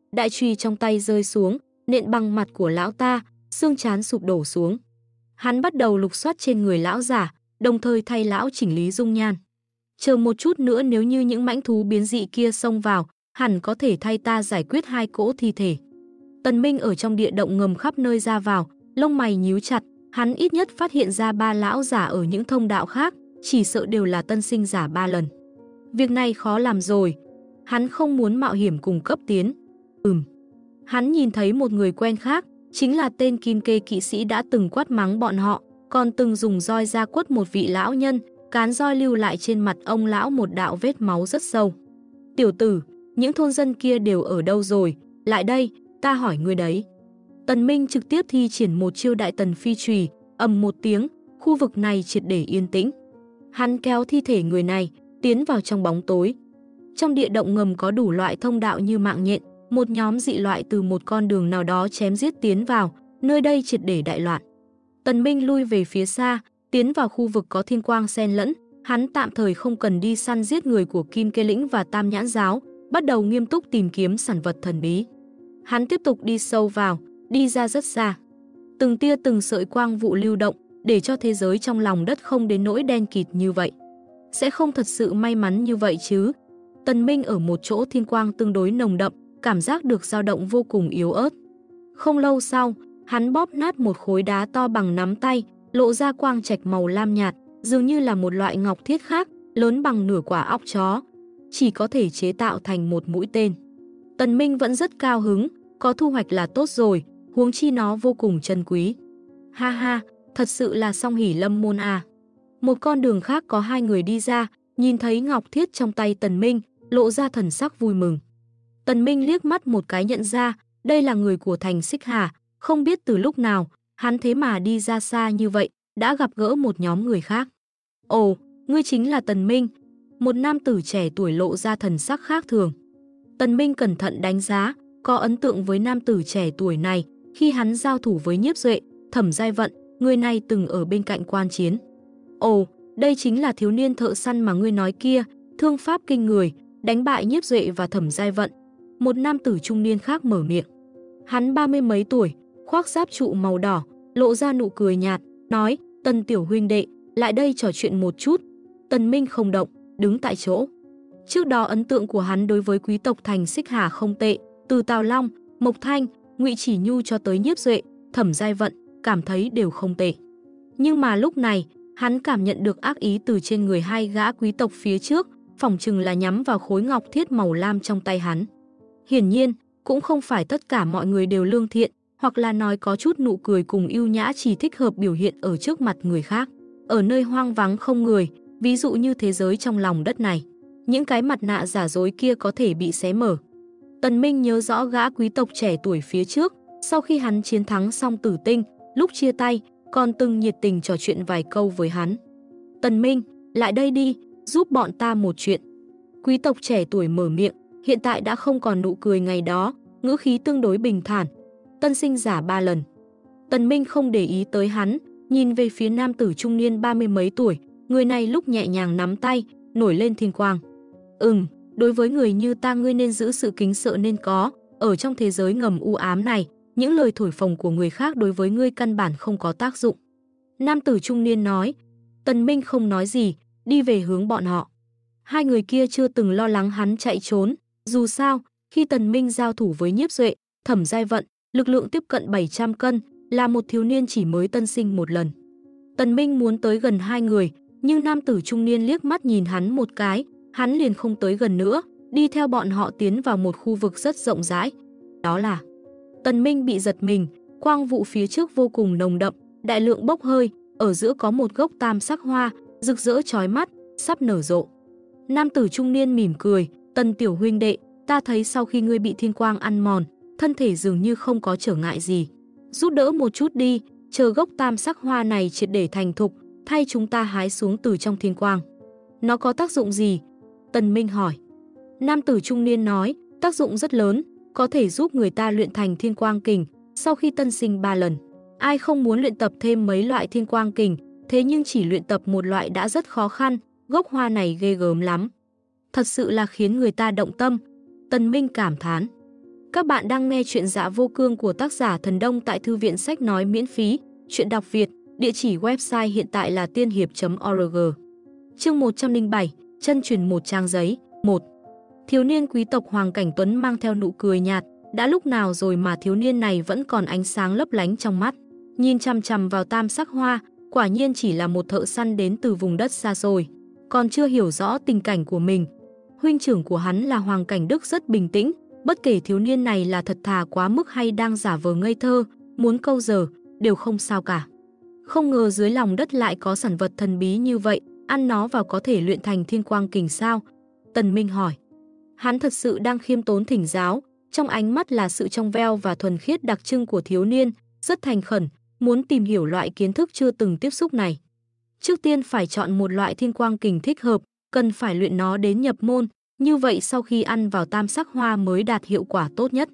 đại chùy trong tay rơi xuống, nện bằng mặt của lão ta, xương trán sụp đổ xuống. Hắn bắt đầu lục soát trên người lão giả, đồng thời thay lão chỉnh lý dung nhan. Chờ một chút nữa, nếu như những mãnh thú biến dị kia xông vào, hẳn có thể thay ta giải quyết 2 cỗ thi thể. Tần Minh ở trong địa động ngầm khắp nơi ra vào, lông mày nhíu chặt, hắn ít nhất phát hiện ra 3 lão giả ở những thông đạo khác, chỉ sợ đều là tân sinh giả 3 lần. Việc này khó làm rồi, hắn không muốn mạo hiểm cùng cấp tiến. Hắn nhìn thấy một người quen khác, chính là tên Kim Kê kỵ sĩ đã từng quát mắng bọn họ, còn từng dùng roi ra quất một vị lão nhân, cán roi lưu lại trên mặt ông lão một đạo vết máu rất sâu. Tiểu tử, những thôn dân kia đều ở đâu rồi? Lại đây, ta hỏi ngươi đấy. Tần Minh trực tiếp thi triển một chiêu đại tần phi chùy, ầm một tiếng, khu vực này triệt để yên tĩnh. Hắn kéo thi thể người này, tiến vào trong bóng tối. Trong địa động ngầm có đủ loại thông đạo như mạng nhện, một nhóm dị loại từ một con đường nào đó chém giết tiến vào, nơi đây triệt để đại loạn. Tần Minh lui về phía xa, tiến vào khu vực có thiên quang xen lẫn, hắn tạm thời không cần đi săn giết người của Kim Kê Lĩnh và Tam Nhãn Giáo, bắt đầu nghiêm túc tìm kiếm sản vật thần bí. Hắn tiếp tục đi sâu vào, đi ra rất xa. Từng tia từng sợi quang vụ lưu động, để cho thế giới trong lòng đất không đến nỗi đen kịt như vậy. Sẽ không thật sự may mắn như vậy chứ? Tần Minh ở một chỗ thiên quang tương đối nồng đậm, cảm giác được dao động vô cùng yếu ớt. Không lâu sau, hắn bóp nát một khối đá to bằng nắm tay, lộ ra quang trạch màu lam nhạt, dường như là một loại ngọc thiết khác, lớn bằng nửa quả óc chó, chỉ có thể chế tạo thành một mũi tên. Tần Minh vẫn rất cao hứng, có thu hoạch là tốt rồi, huống chi nó vô cùng chân quý. Ha ha, thật sự là song hỷ lâm môn à. Một con đường khác có 2 người đi ra, nhìn thấy ngọc thiết trong tay Tần Minh, lộ ra thần sắc vui mừng. Tần Minh liếc mắt một cái nhận ra, đây là người của thành Xích Hà, không biết từ lúc nào, hắn thế mà đi ra xa như vậy, đã gặp gỡ một nhóm người khác. Ồ, ngươi chính là Tần Minh. Một nam tử trẻ tuổi lộ ra thần sắc khác thường. Tần Minh cẩn thận đánh giá, có ấn tượng với nam tử trẻ tuổi này, khi hắn giao thủ với Nhiếp Duệ, Thẩm Giai Vận, người này từng ở bên cạnh quan chiến. Ồ, đây chính là thiếu niên thợ săn mà ngươi nói kia, thương pháp kinh người, đánh bại Nhiếp Duệ và Thẩm Giai Vận. Một nam tử trung niên khác mở miệng. Hắn 30 mấy tuổi, khoác giáp trụ màu đỏ, lộ ra nụ cười nhạt, nói, Tần tiểu huynh đệ, lại đây trò chuyện một chút. Tần Minh không động, đứng tại chỗ. Trước đó ấn tượng của hắn đối với quý tộc thành Xích Hà không tệ, từ Tào Long, Mộc Thanh, Ngụy Chỉ Nhu cho tới Nhiếp Duệ, Thẩm Giai Vận, cảm thấy đều không tệ. Nhưng mà lúc này, hắn cảm nhận được ác ý từ trên người 2 gã quý tộc phía trước, phỏng chừng là nhắm vào khối ngọc thiết màu lam trong tay hắn. Hiển nhiên, cũng không phải tất cả mọi người đều lương thiện, hoặc là nói có chút nụ cười cùng ưu nhã chỉ thích hợp biểu hiện ở trước mặt người khác. Ở nơi hoang vắng không người, ví dụ như thế giới trong lòng đất này, những cái mặt nạ giả dối kia có thể bị xé mở. Tần Minh nhớ rõ gã quý tộc trẻ tuổi phía trước, sau khi hắn chiến thắng xong Tử Tinh, lúc chia tay, còn từng nhiệt tình trò chuyện vài câu với hắn. Tần Minh, lại đây đi, giúp bọn ta một chuyện. Quý tộc trẻ tuổi mở miệng, hiện tại đã không còn nụ cười ngày đó, ngữ khí tương đối bình thản. Tân sinh giả 3 lần. Tần Minh không để ý tới hắn, nhìn về phía nam tử trung niên 30 mấy tuổi, người này lúc nhẹ nhàng nắm tay, nổi lên thiên quang. Đối với người như ta ngươi nên giữ sự kính sợ nên có, ở trong thế giới ngầm u ám này, những lời thổi phồng của người khác đối với ngươi căn bản không có tác dụng. Nam tử trung niên nói. Tần Minh không nói gì, đi về hướng bọn họ. 2 người kia chưa từng lo lắng hắn chạy trốn, dù sao, khi Tần Minh giao thủ với Nhiếp Duệ, Thẩm Giai Vận, lực lượng tiếp cận 700 cân, là một thiếu niên chỉ mới tân sinh một lần. Tần Minh muốn tới gần 2 người, nhưng nam tử trung niên liếc mắt nhìn hắn một cái, hắn liền không tới gần nữa, đi theo bọn họ tiến vào một khu vực rất rộng rãi. Đó là... Tần Minh bị giật mình, quang vụ phía trước vô cùng nồng đậm, đại lượng bốc hơi, ở giữa có một gốc tam sắc hoa, rực rỡ chói mắt, sắp nở rộ. Nam tử trung niên mỉm cười, Tần tiểu huynh đệ, ta thấy sau khi ngươi bị thiên quang ăn mòn, thân thể dường như không có trở ngại gì. Giúp đỡ một chút đi, chờ gốc tam sắc hoa này triệt để thành thục, thay chúng ta hái xuống từ trong thiên quang. Nó có tác dụng gì? Tần Minh hỏi. Nam tử trung niên nói, tác dụng rất lớn, có thể giúp người ta luyện thành thiên quang kình sau khi tân sinh 3 lần. Ai không muốn luyện tập thêm mấy loại thiên quang kình, thế nhưng chỉ luyện tập một loại đã rất khó khăn, gốc hoa này ghê gớm lắm. Thật sự là khiến người ta động tâm, Tần Minh cảm thán. Các bạn đang nghe chuyện Dạ Vô Cương của tác giả Thần Đông tại thư viện sách nói miễn phí, chuyện đọc Việt, địa chỉ website hiện tại là tiên hiệp.org. Chương 107, chân truyền một trang giấy, 1. Thiếu niên quý tộc Hoàng Cảnh Tuấn mang theo nụ cười nhạt, đã lúc nào rồi mà thiếu niên này vẫn còn ánh sáng lấp lánh trong mắt. Nhìn chằm chằm vào tam sắc hoa, quả nhiên chỉ là một thợ săn đến từ vùng đất xa xôi, còn chưa hiểu rõ tình cảnh của mình. Huynh trưởng của hắn là Hoàng Cảnh Đức rất bình tĩnh, bất kể thiếu niên này là thật thà quá mức hay đang giả vờ ngây thơ, muốn câu giờ, đều không sao cả. Không ngờ dưới lòng đất lại có sản vật thần bí như vậy, ăn nó vào có thể luyện thành thiên quang kình sao? Tần Minh hỏi. Hắn thật sự đang khiêm tốn thỉnh giáo, trong ánh mắt là sự trong veo và thuần khiết đặc trưng của thiếu niên, rất thành khẩn, muốn tìm hiểu loại kiến thức chưa từng tiếp xúc này. Trước tiên phải chọn một loại thiên quang kình thích hợp, cần phải luyện nó đến nhập môn, như vậy sau khi ăn vào tam sắc hoa mới đạt hiệu quả tốt nhất.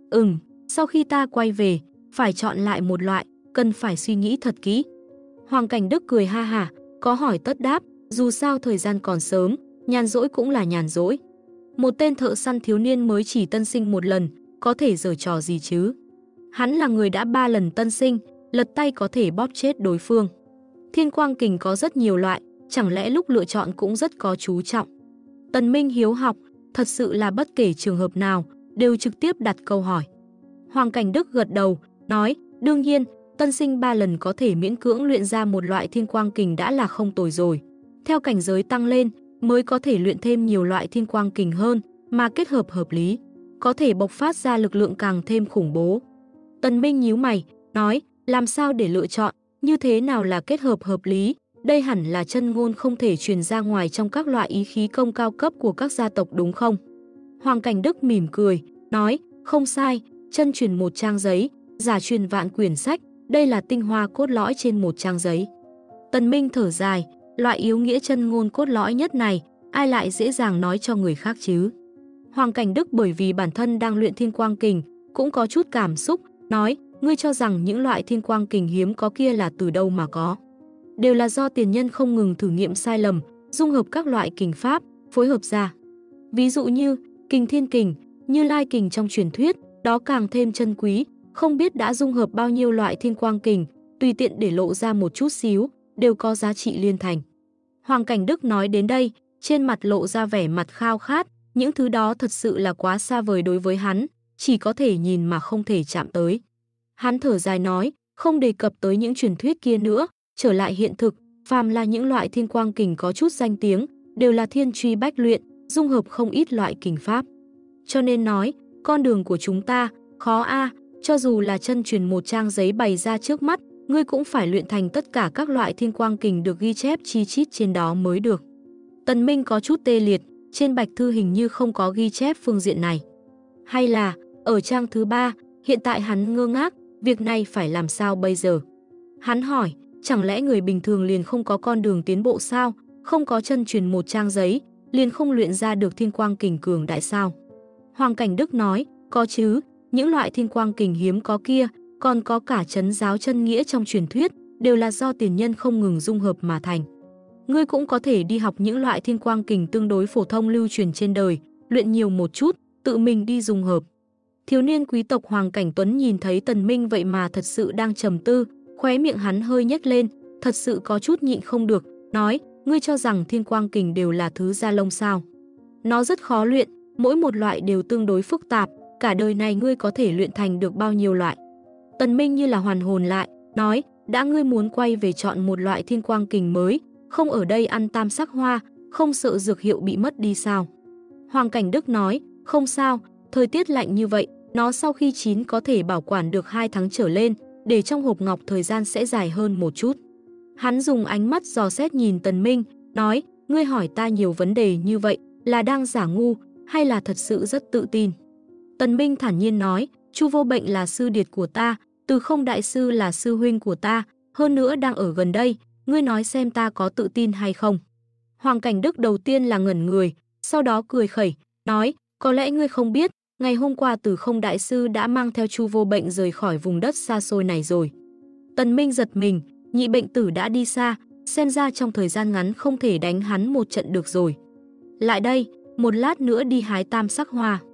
Sau khi ta quay về, phải chọn lại một loại, cần phải suy nghĩ thật kỹ. Hoàng Cảnh Đức cười ha hả, có hỏi tất đáp, dù sao thời gian còn sớm, nhàn rỗi cũng là nhàn rỗi. Một tên thợ săn thiếu niên mới chỉ tân sinh một lần, có thể giở trò gì chứ? Hắn là người đã 3 lần tân sinh, lật tay có thể bóp chết đối phương. Thiên quang kình có rất nhiều loại, chẳng lẽ lúc lựa chọn cũng rất có chú trọng? Tần Minh hiếu học, thật sự là bất kể trường hợp nào, đều trực tiếp đặt câu hỏi. Hoàng Cảnh Đức gật đầu, nói, đương nhiên, tân sinh 3 lần có thể miễn cưỡng luyện ra một loại thiên quang kình đã là không tồi rồi. Theo cảnh giới tăng lên, mới có thể luyện thêm nhiều loại thiên quang kình hơn, mà kết hợp hợp lý, có thể bộc phát ra lực lượng càng thêm khủng bố. Tần Minh nhíu mày, nói, làm sao để lựa chọn, như thế nào là kết hợp hợp lý? Đây hẳn là chân ngôn không thể truyền ra ngoài trong các loại ý khí công cao cấp của các gia tộc đúng không? Hoàng Cảnh Đức mỉm cười, nói, không sai, chân truyền một trang giấy, giả truyền vạn quyển sách, đây là tinh hoa cốt lõi trên một trang giấy. Tần Minh thở dài, loại yếu nghĩa chân ngôn cốt lõi nhất này, ai lại dễ dàng nói cho người khác chứ? Hoàng Cảnh Đức bởi vì bản thân đang luyện thiên quang kình, cũng có chút cảm xúc, nói, ngươi cho rằng những loại thiên quang kình hiếm có kia là từ đâu mà có? Đều là do tiền nhân không ngừng thử nghiệm sai lầm, dung hợp các loại kình pháp, phối hợp ra. Ví dụ như kình thiên kình, Như Lai kình trong truyền thuyết, đó càng thêm chân quý, không biết đã dung hợp bao nhiêu loại thiên quang kình, tùy tiện để lộ ra một chút xíu, đều có giá trị liên thành. Hoàng Cảnh Đức nói đến đây, trên mặt lộ ra vẻ mặt khao khát, những thứ đó thật sự là quá xa vời đối với hắn, chỉ có thể nhìn mà không thể chạm tới. Hắn thở dài nói, không đề cập tới những truyền thuyết kia nữa, trở lại hiện thực, phàm là những loại thiên quang kình có chút danh tiếng, đều là thiên truy bách luyện, dung hợp không ít loại kình pháp. Cho nên nói, con đường của chúng ta, khó cho dù là chân truyền một trang giấy bày ra trước mắt, ngươi cũng phải luyện thành tất cả các loại thiên quang kình được ghi chép chi chít trên đó mới được. Tần Minh có chút tê liệt, trên bạch thư hình như không có ghi chép phương diện này. Hay là, ở trang thứ 3, hiện tại hắn ngơ ngác, việc này phải làm sao bây giờ? Hắn hỏi, chẳng lẽ người bình thường liền không có con đường tiến bộ sao? Không có chân truyền một trang giấy, liền không luyện ra được thiên quang kình cường đại sao? Hoàng Cảnh Đức nói, có chứ, những loại thiên quang kình hiếm có kia, còn có cả trấn giáo chân nghĩa trong truyền thuyết, đều là do tiền nhân không ngừng dung hợp mà thành. Ngươi cũng có thể đi học những loại thiên quang kình tương đối phổ thông lưu truyền trên đời, luyện nhiều một chút, tự mình đi dung hợp. Thiếu niên quý tộc Hoàng Cảnh Tuấn nhìn thấy Tần Minh vậy mà thật sự đang trầm tư, khóe miệng hắn hơi nhếch lên, thật sự có chút nhịn không được, nói, ngươi cho rằng thiên quang kình đều là thứ da lông sao? Nó rất khó luyện, mỗi một loại đều tương đối phức tạp, cả đời này ngươi có thể luyện thành được bao nhiêu loại? Tần Minh như là hoàn hồn lại, nói, đã ngươi muốn quay về chọn một loại thiên quang kình mới, không ở đây ăn tam sắc hoa, không sợ dược hiệu bị mất đi sao? Hoàng Cảnh Đức nói, không sao, thời tiết lạnh như vậy, nó sau khi chín có thể bảo quản được 2 tháng trở lên, để trong hộp ngọc thời gian sẽ dài hơn một chút. Hắn dùng ánh mắt dò xét nhìn Tần Minh, nói, ngươi hỏi ta nhiều vấn đề như vậy, là đang giả ngu, hay là thật sự rất tự tin? Tần Minh thản nhiên nói, Chu Vô Bệnh là sư điệt của ta, Từ Không đại sư là sư huynh của ta, hơn nữa đang ở gần đây, ngươi nói xem ta có tự tin hay không? Hoàng Cảnh Đức đầu tiên là ngẩn người, sau đó cười khẩy, nói, có lẽ ngươi không biết, ngày hôm qua Từ Không đại sư đã mang theo Chu Vô Bệnh rời khỏi vùng đất xa xôi này rồi. Tần Minh giật mình, nhị bệnh tử đã đi xa, xem ra trong thời gian ngắn không thể đánh hắn một trận được rồi. Lại đây, một lát nữa đi hái tam sắc hoa.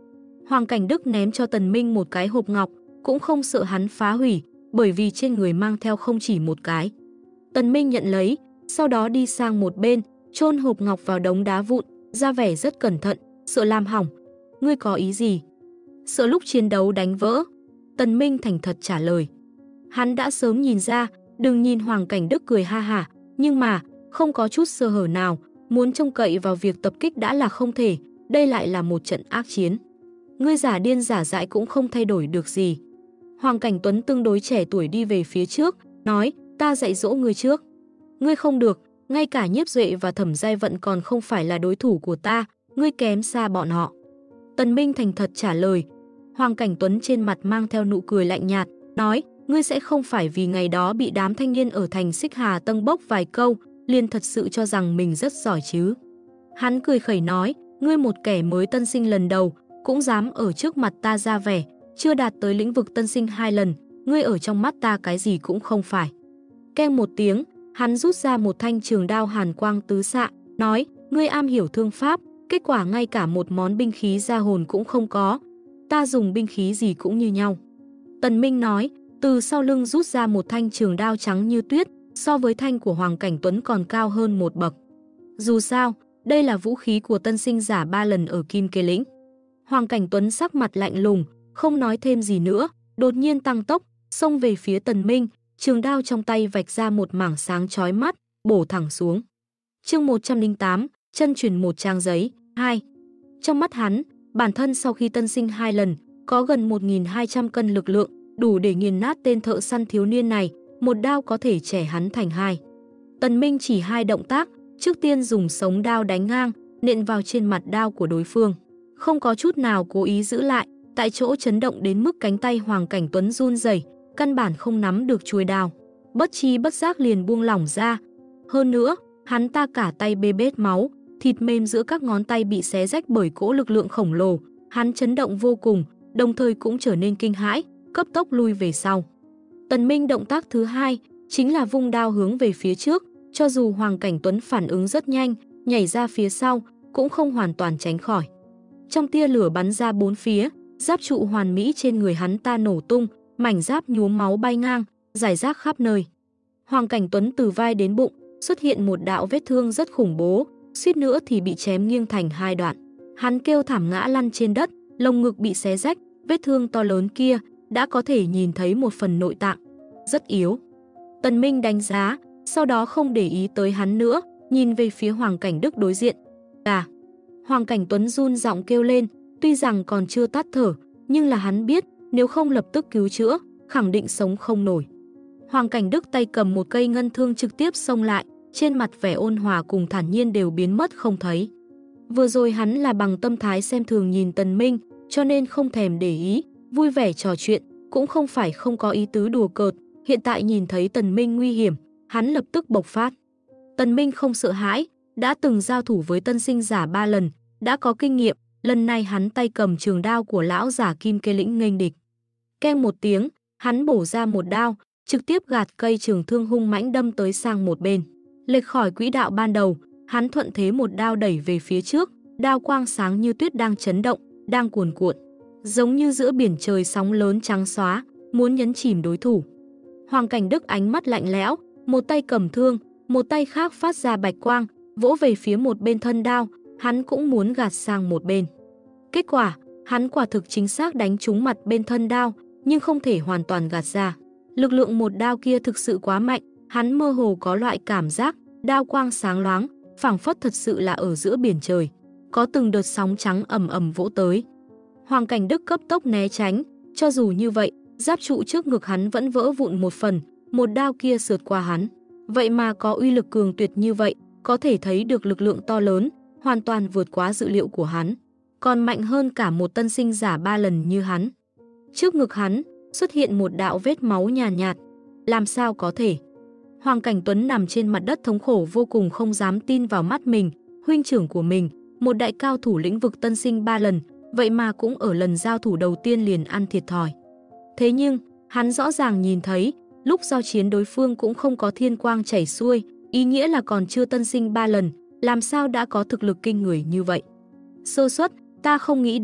Hoàng Cảnh Đức ném cho Tần Minh một cái hộp ngọc, cũng không sợ hắn phá hủy, bởi vì trên người mang theo không chỉ một cái. Tần Minh nhận lấy, sau đó đi sang một bên, chôn hộp ngọc vào đống đá vụn, ra vẻ rất cẩn thận, sợ làm hỏng. Ngươi có ý gì? Sợ lúc chiến đấu đánh vỡ. Tần Minh thành thật trả lời. Hắn đã sớm nhìn ra, đừng nhìn Hoàng Cảnh Đức cười ha hả, nhưng mà không có chút sơ hở nào, muốn trông cậy vào việc tập kích đã là không thể, đây lại là một trận ác chiến. Ngươi giả điên giả dại cũng không thay đổi được gì. Hoàng Cảnh Tuấn tương đối trẻ tuổi đi về phía trước, nói, ta dạy dỗ ngươi trước. Ngươi không được, ngay cả Nhiếp Duệ và Thẩm Giai Vận còn không phải là đối thủ của ta, ngươi kém xa bọn họ. Tần Minh thành thật trả lời. Hoàng Cảnh Tuấn trên mặt mang theo nụ cười lạnh nhạt, nói, ngươi sẽ không phải vì ngày đó bị đám thanh niên ở thành Xích Hà tâng bốc vài câu, liền thật sự cho rằng mình rất giỏi chứ. Hắn cười khẩy nói, ngươi một kẻ mới tân sinh lần đầu, cũng dám ở trước mặt ta ra vẻ, chưa đạt tới lĩnh vực tân sinh 2 lần, ngươi ở trong mắt ta cái gì cũng không phải. Keng một tiếng, hắn rút ra một thanh trường đao hàn quang tứ xạ, nói, ngươi am hiểu thương pháp, kết quả ngay cả một món binh khí ra hồn cũng không có. Ta dùng binh khí gì cũng như nhau. Tần Minh nói, từ sau lưng rút ra một thanh trường đao trắng như tuyết, so với thanh của Hoàng Cảnh Tuấn còn cao hơn một bậc. Dù sao, đây là vũ khí của tân sinh giả 3 lần ở Kim Kê Lĩnh. Hoàng Cảnh Tuấn sắc mặt lạnh lùng, không nói thêm gì nữa, đột nhiên tăng tốc, xông về phía Tần Minh, trường đao trong tay vạch ra một mảng sáng chói mắt, bổ thẳng xuống. Chương 108, chân truyền một trang giấy, 2. Trong mắt hắn, bản thân sau khi tân sinh 2 lần, có gần 1.200 cân lực lượng, đủ để nghiền nát tên thợ săn thiếu niên này, một đao có thể chẻ hắn thành hai. Tần Minh chỉ 2 động tác, trước tiên dùng sống đao đánh ngang, nện vào trên mặt đao của đối phương. Không có chút nào cố ý giữ lại, tại chỗ chấn động đến mức cánh tay Hoàng Cảnh Tuấn run rẩy, căn bản không nắm được chuôi đao. Bất chi bất giác liền buông lỏng ra. Hơn nữa, hắn ta cả tay bê bết máu, thịt mềm giữa các ngón tay bị xé rách bởi cỗ lực lượng khổng lồ. Hắn chấn động vô cùng, đồng thời cũng trở nên kinh hãi, cấp tốc lui về sau. Tần Minh động tác thứ 2 chính là vung đao hướng về phía trước, cho dù Hoàng Cảnh Tuấn phản ứng rất nhanh, nhảy ra phía sau, cũng không hoàn toàn tránh khỏi. Trong tia lửa bắn ra bốn phía, giáp trụ hoàn mỹ trên người hắn ta nổ tung, mảnh giáp nhuốm máu bay ngang, rải rác khắp nơi. Hoàng Cảnh Tuấn từ vai đến bụng xuất hiện một đạo vết thương rất khủng bố, suýt nữa thì bị chém nghiêng thành 2 đoạn. Hắn kêu thảm ngã lăn trên đất, lồng ngực bị xé rách, vết thương to lớn kia đã có thể nhìn thấy một phần nội tạng, rất yếu. Tần Minh đánh giá, sau đó không để ý tới hắn nữa, nhìn về phía Hoàng Cảnh Đức đối diện. Hoàng Cảnh Tuấn run giọng kêu lên, tuy rằng còn chưa tắt thở, nhưng là hắn biết nếu không lập tức cứu chữa, khẳng định sống không nổi. Hoàng Cảnh Đức tay cầm một cây ngân thương trực tiếp xông lại, trên mặt vẻ ôn hòa cùng thản nhiên đều biến mất không thấy. Vừa rồi hắn là bằng tâm thái xem thường nhìn Tần Minh, cho nên không thèm để ý, vui vẻ trò chuyện, cũng không phải không có ý tứ đùa cợt. Hiện tại nhìn thấy Tần Minh nguy hiểm, hắn lập tức bộc phát. Tần Minh không sợ hãi, đã từng giao thủ với tân sinh giả 3 lần, đã có kinh nghiệm, lần này hắn tay cầm trường đao của lão giả Kim Kê Lĩnh nghênh địch. Keng một tiếng, hắn bổ ra một đao, trực tiếp gạt cây trường thương hung mãnh đâm tới sang một bên. Lệch khỏi quỹ đạo ban đầu, hắn thuận thế một đao đẩy về phía trước, đao quang sáng như tuyết đang chấn động, đang cuồn cuộn, giống như giữa biển trời sóng lớn trắng xóa, muốn nhấn chìm đối thủ. Hoàng Cảnh Đức ánh mắt lạnh lẽo, một tay cầm thương, một tay khác phát ra bạch quang, vỗ về phía một bên thân đao, hắn cũng muốn gạt sang một bên. Kết quả, hắn quả thực chính xác đánh trúng mặt bên thân đao, nhưng không thể hoàn toàn gạt ra. Lực lượng một đao kia thực sự quá mạnh, hắn mơ hồ có loại cảm giác, đao quang sáng loáng, phảng phất thật sự là ở giữa biển trời. Có từng đợt sóng trắng ầm ầm vỗ tới. Hoàng Cảnh Đức cấp tốc né tránh, cho dù như vậy, giáp trụ trước ngực hắn vẫn vỡ vụn một phần, một đao kia sượt qua hắn. Vậy mà có uy lực cường tuyệt như vậy, có thể thấy được lực lượng to lớn, hoàn toàn vượt quá dự liệu của hắn. Còn mạnh hơn cả một tân sinh giả 3 lần như hắn. Trước ngực hắn xuất hiện một đạo vết máu nhàn nhạt. Làm sao có thể? Hoàng Cảnh Tuấn nằm trên mặt đất thống khổ vô cùng, không dám tin vào mắt mình. Huynh trưởng của mình, một đại cao thủ lĩnh vực tân sinh 3 lần, vậy mà cũng ở lần giao thủ đầu tiên liền ăn thiệt thòi. Thế nhưng, hắn rõ ràng nhìn thấy, lúc giao chiến đối phương cũng không có thiên quang chảy xuôi, ý nghĩa là còn chưa tân sinh 3 lần, làm sao đã có thực lực kinh người như vậy. Sơ suất, ta không nghĩ đến,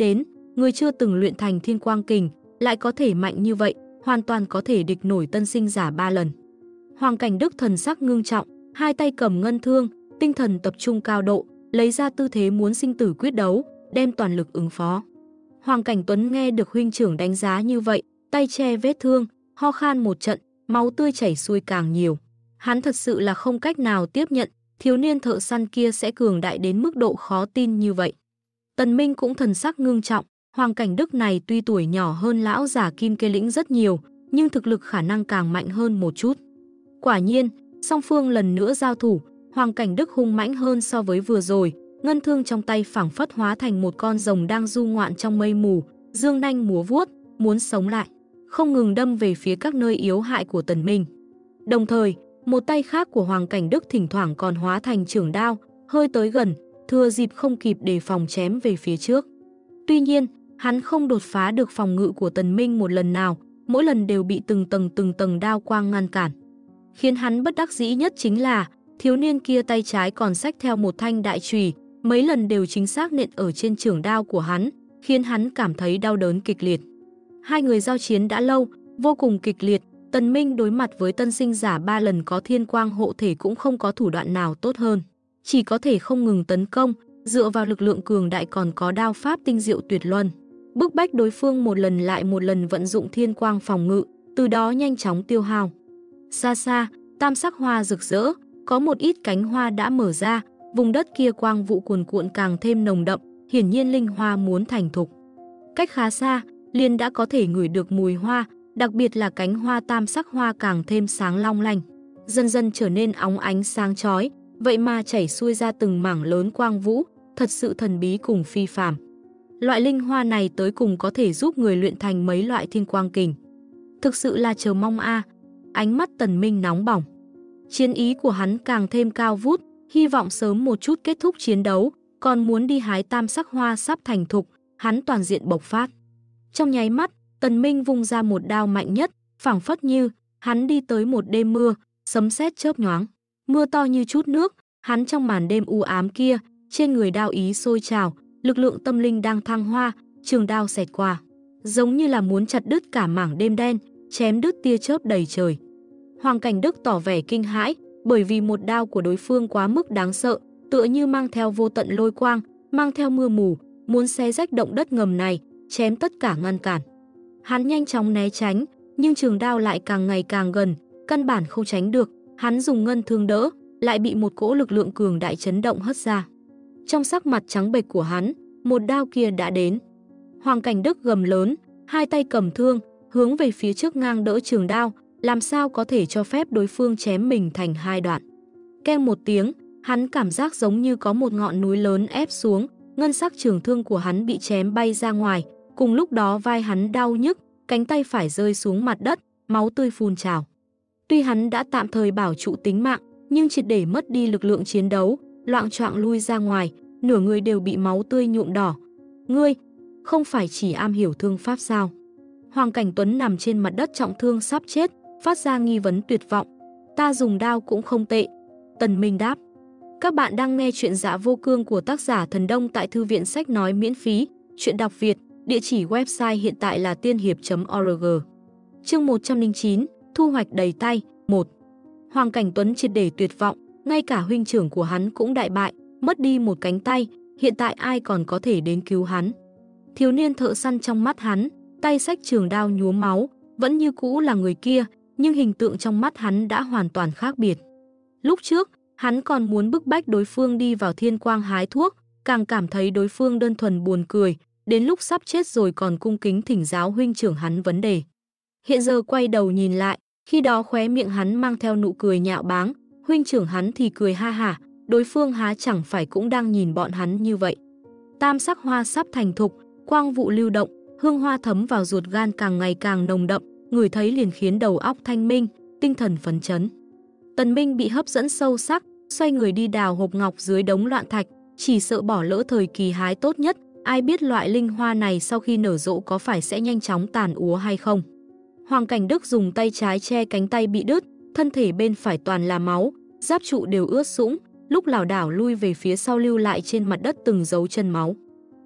người chưa từng luyện thành thiên quang kình, lại có thể mạnh như vậy, hoàn toàn có thể địch nổi tân sinh giả 3 lần. Hoàng Cảnh Đức thần sắc ngưng trọng, hai tay cầm ngân thương, tinh thần tập trung cao độ, lấy ra tư thế muốn sinh tử quyết đấu, đem toàn lực ứng phó. Hoàng Cảnh Tuấn nghe được huynh trưởng đánh giá như vậy, tay che vết thương, ho khan một trận, máu tươi chảy xuôi càng nhiều. Hắn thật sự là không cách nào tiếp nhận, thiếu niên thợ săn kia sẽ cường đại đến mức độ khó tin như vậy. Tần Minh cũng thần sắc ngưng trọng, Hoàng Cảnh Đức này tuy tuổi nhỏ hơn lão giả Kim Kê Lĩnh rất nhiều, nhưng thực lực khả năng càng mạnh hơn một chút. Quả nhiên, song phương lần nữa giao thủ, Hoàng Cảnh Đức hung mãnh hơn so với vừa rồi, ngân thương trong tay phảng phất hóa thành một con rồng đang du ngoạn trong mây mù, dương nanh múa vuốt, muốn sống lại, không ngừng đâm về phía các nơi yếu hại của Tần Minh. Đồng thời, một tay khác của Hoàng Cảnh Đức thỉnh thoảng còn hóa thành chưởng đao, hơi tới gần, thừa dịp không kịp đề phòng chém về phía trước. Tuy nhiên, hắn không đột phá được phòng ngự của Tần Minh một lần nào, mỗi lần đều bị từng tầng đao quang ngăn cản. Khiến hắn bất đắc dĩ nhất chính là, thiếu niên kia tay trái còn xách theo một thanh đại chùy, mấy lần đều chính xác nện ở trên chưởng đao của hắn, khiến hắn cảm thấy đau đớn kịch liệt. Hai người giao chiến đã lâu, vô cùng kịch liệt, Tần Minh đối mặt với tân sinh giả 3 lần có thiên quang hộ thể cũng không có thủ đoạn nào tốt hơn, chỉ có thể không ngừng tấn công, dựa vào lực lượng cường đại còn có đao pháp tinh diệu tuyệt luân, bức bách đối phương một lần lại một lần vận dụng thiên quang phòng ngự, từ đó nhanh chóng tiêu hao. Xa xa, tam sắc hoa rực rỡ, có một ít cánh hoa đã mở ra, vùng đất kia quang vụ cuồn cuộn càng thêm nồng đậm, hiển nhiên linh hoa muốn thành thục. Cách khá xa, liền đã có thể ngửi được mùi hoa, đặc biệt là cánh hoa tam sắc hoa càng thêm sáng long lanh, dần dần trở nên óng ánh sáng chói, vậy mà chảy xuôi ra từng mảng lớn quang vũ, thật sự thần bí cùng phi phàm. Loại linh hoa này tới cùng có thể giúp người luyện thành mấy loại thiên quang kình. Thực sự là chờ mong a. Ánh mắt Tần Minh nóng bỏng. Chiến ý của hắn càng thêm cao vút, hy vọng sớm một chút kết thúc chiến đấu, còn muốn đi hái tam sắc hoa sắp thành thục, hắn toàn diện bộc phát. Trong nháy mắt, Tần Minh vung ra một đao mạnh nhất, phảng phất như hắn đi tới một đêm mưa, sấm sét chớp nhoáng, mưa to như chút nước, hắn trong màn đêm u ám kia, trên người đao ý sôi trào, lực lượng tâm linh đang thăng hoa, trường đao xẹt qua, giống như là muốn chặt đứt cả mảng đêm đen, chém đứt tia chớp đầy trời. Hoàng Cảnh Đức tỏ vẻ kinh hãi, bởi vì một đao của đối phương quá mức đáng sợ, tựa như mang theo vô tận lôi quang, mang theo mưa mù, muốn xé rách động đất ngầm này, chém tất cả ngăn cản. Hắn nhanh chóng né tránh, nhưng trường đao lại càng ngày càng gần, căn bản không tránh được, hắn dùng ngân thương đỡ, lại bị một cỗ lực lượng cường đại chấn động hất ra. Trong sắc mặt trắng bệch của hắn, một đao kia đã đến. Hoàng Cảnh Đức gầm lớn, hai tay cầm thương, hướng về phía trước ngang đỡ trường đao, làm sao có thể cho phép đối phương chém mình thành hai đoạn. Keng một tiếng, hắn cảm giác giống như có một ngọn núi lớn ép xuống, ngân sắc trường thương của hắn bị chém bay ra ngoài, cùng lúc đó vai hắn đau nhức, cánh tay phải rơi xuống mặt đất, máu tươi phun trào. Tuy hắn đã tạm thời bảo trụ tính mạng, nhưng triệt để mất đi lực lượng chiến đấu, loạng choạng lui ra ngoài, nửa người đều bị máu tươi nhuộm đỏ. Ngươi, không phải chỉ am hiểu thương pháp sao? Hoàng Cảnh Tuấn nằm trên mặt đất trọng thương sắp chết, phát ra nghi vấn tuyệt vọng. Ta dùng đao cũng không tệ. Tần Minh đáp. Các bạn đang nghe chuyện Dạ Vô Cương của tác giả Thần Đông tại Thư viện Sách Nói miễn phí. Chuyện đọc Việt, địa chỉ website hiện tại là tiên hiệp.org. Chương 109, thu hoạch đầy tay, 1. Hoàng Cảnh Tuấn triệt để tuyệt vọng, ngay cả huynh trưởng của hắn cũng đại bại, mất đi một cánh tay, hiện tại ai còn có thể đến cứu hắn. Thiếu niên thợ săn trong mắt hắn, tay xách trường đao nhuốm máu, vẫn như cũ là người kia, nhưng hình tượng trong mắt hắn đã hoàn toàn khác biệt. Lúc trước, hắn còn muốn bức bách đối phương đi vào thiên quang hái thuốc, càng cảm thấy đối phương đơn thuần buồn cười, đến lúc sắp chết rồi còn cung kính thỉnh giáo huynh trưởng hắn vấn đề. Hiện giờ quay đầu nhìn lại, khi đó khóe miệng hắn mang theo nụ cười nhạo báng, huynh trưởng hắn thì cười ha hả, đối phương há chẳng phải cũng đang nhìn bọn hắn như vậy. Tam sắc hoa sắp thành thục, quang vụ lưu động, hương hoa thấm vào ruột gan càng ngày càng nồng đậm, người thấy liền khiến đầu óc thanh minh, tinh thần phấn chấn. Tần Minh bị hấp dẫn sâu sắc, xoay người đi đào hộp ngọc dưới đống loạn thạch, chỉ sợ bỏ lỡ thời kỳ hái tốt nhất, ai biết loại linh hoa này sau khi nở rộ có phải sẽ nhanh chóng tàn úa hay không. Hoàng Cảnh Đức dùng tay trái che cánh tay bị đứt, thân thể bên phải toàn là máu, giáp trụ đều ướt sũng, lúc lảo đảo lui về phía sau lưu lại trên mặt đất từng dấu chân máu.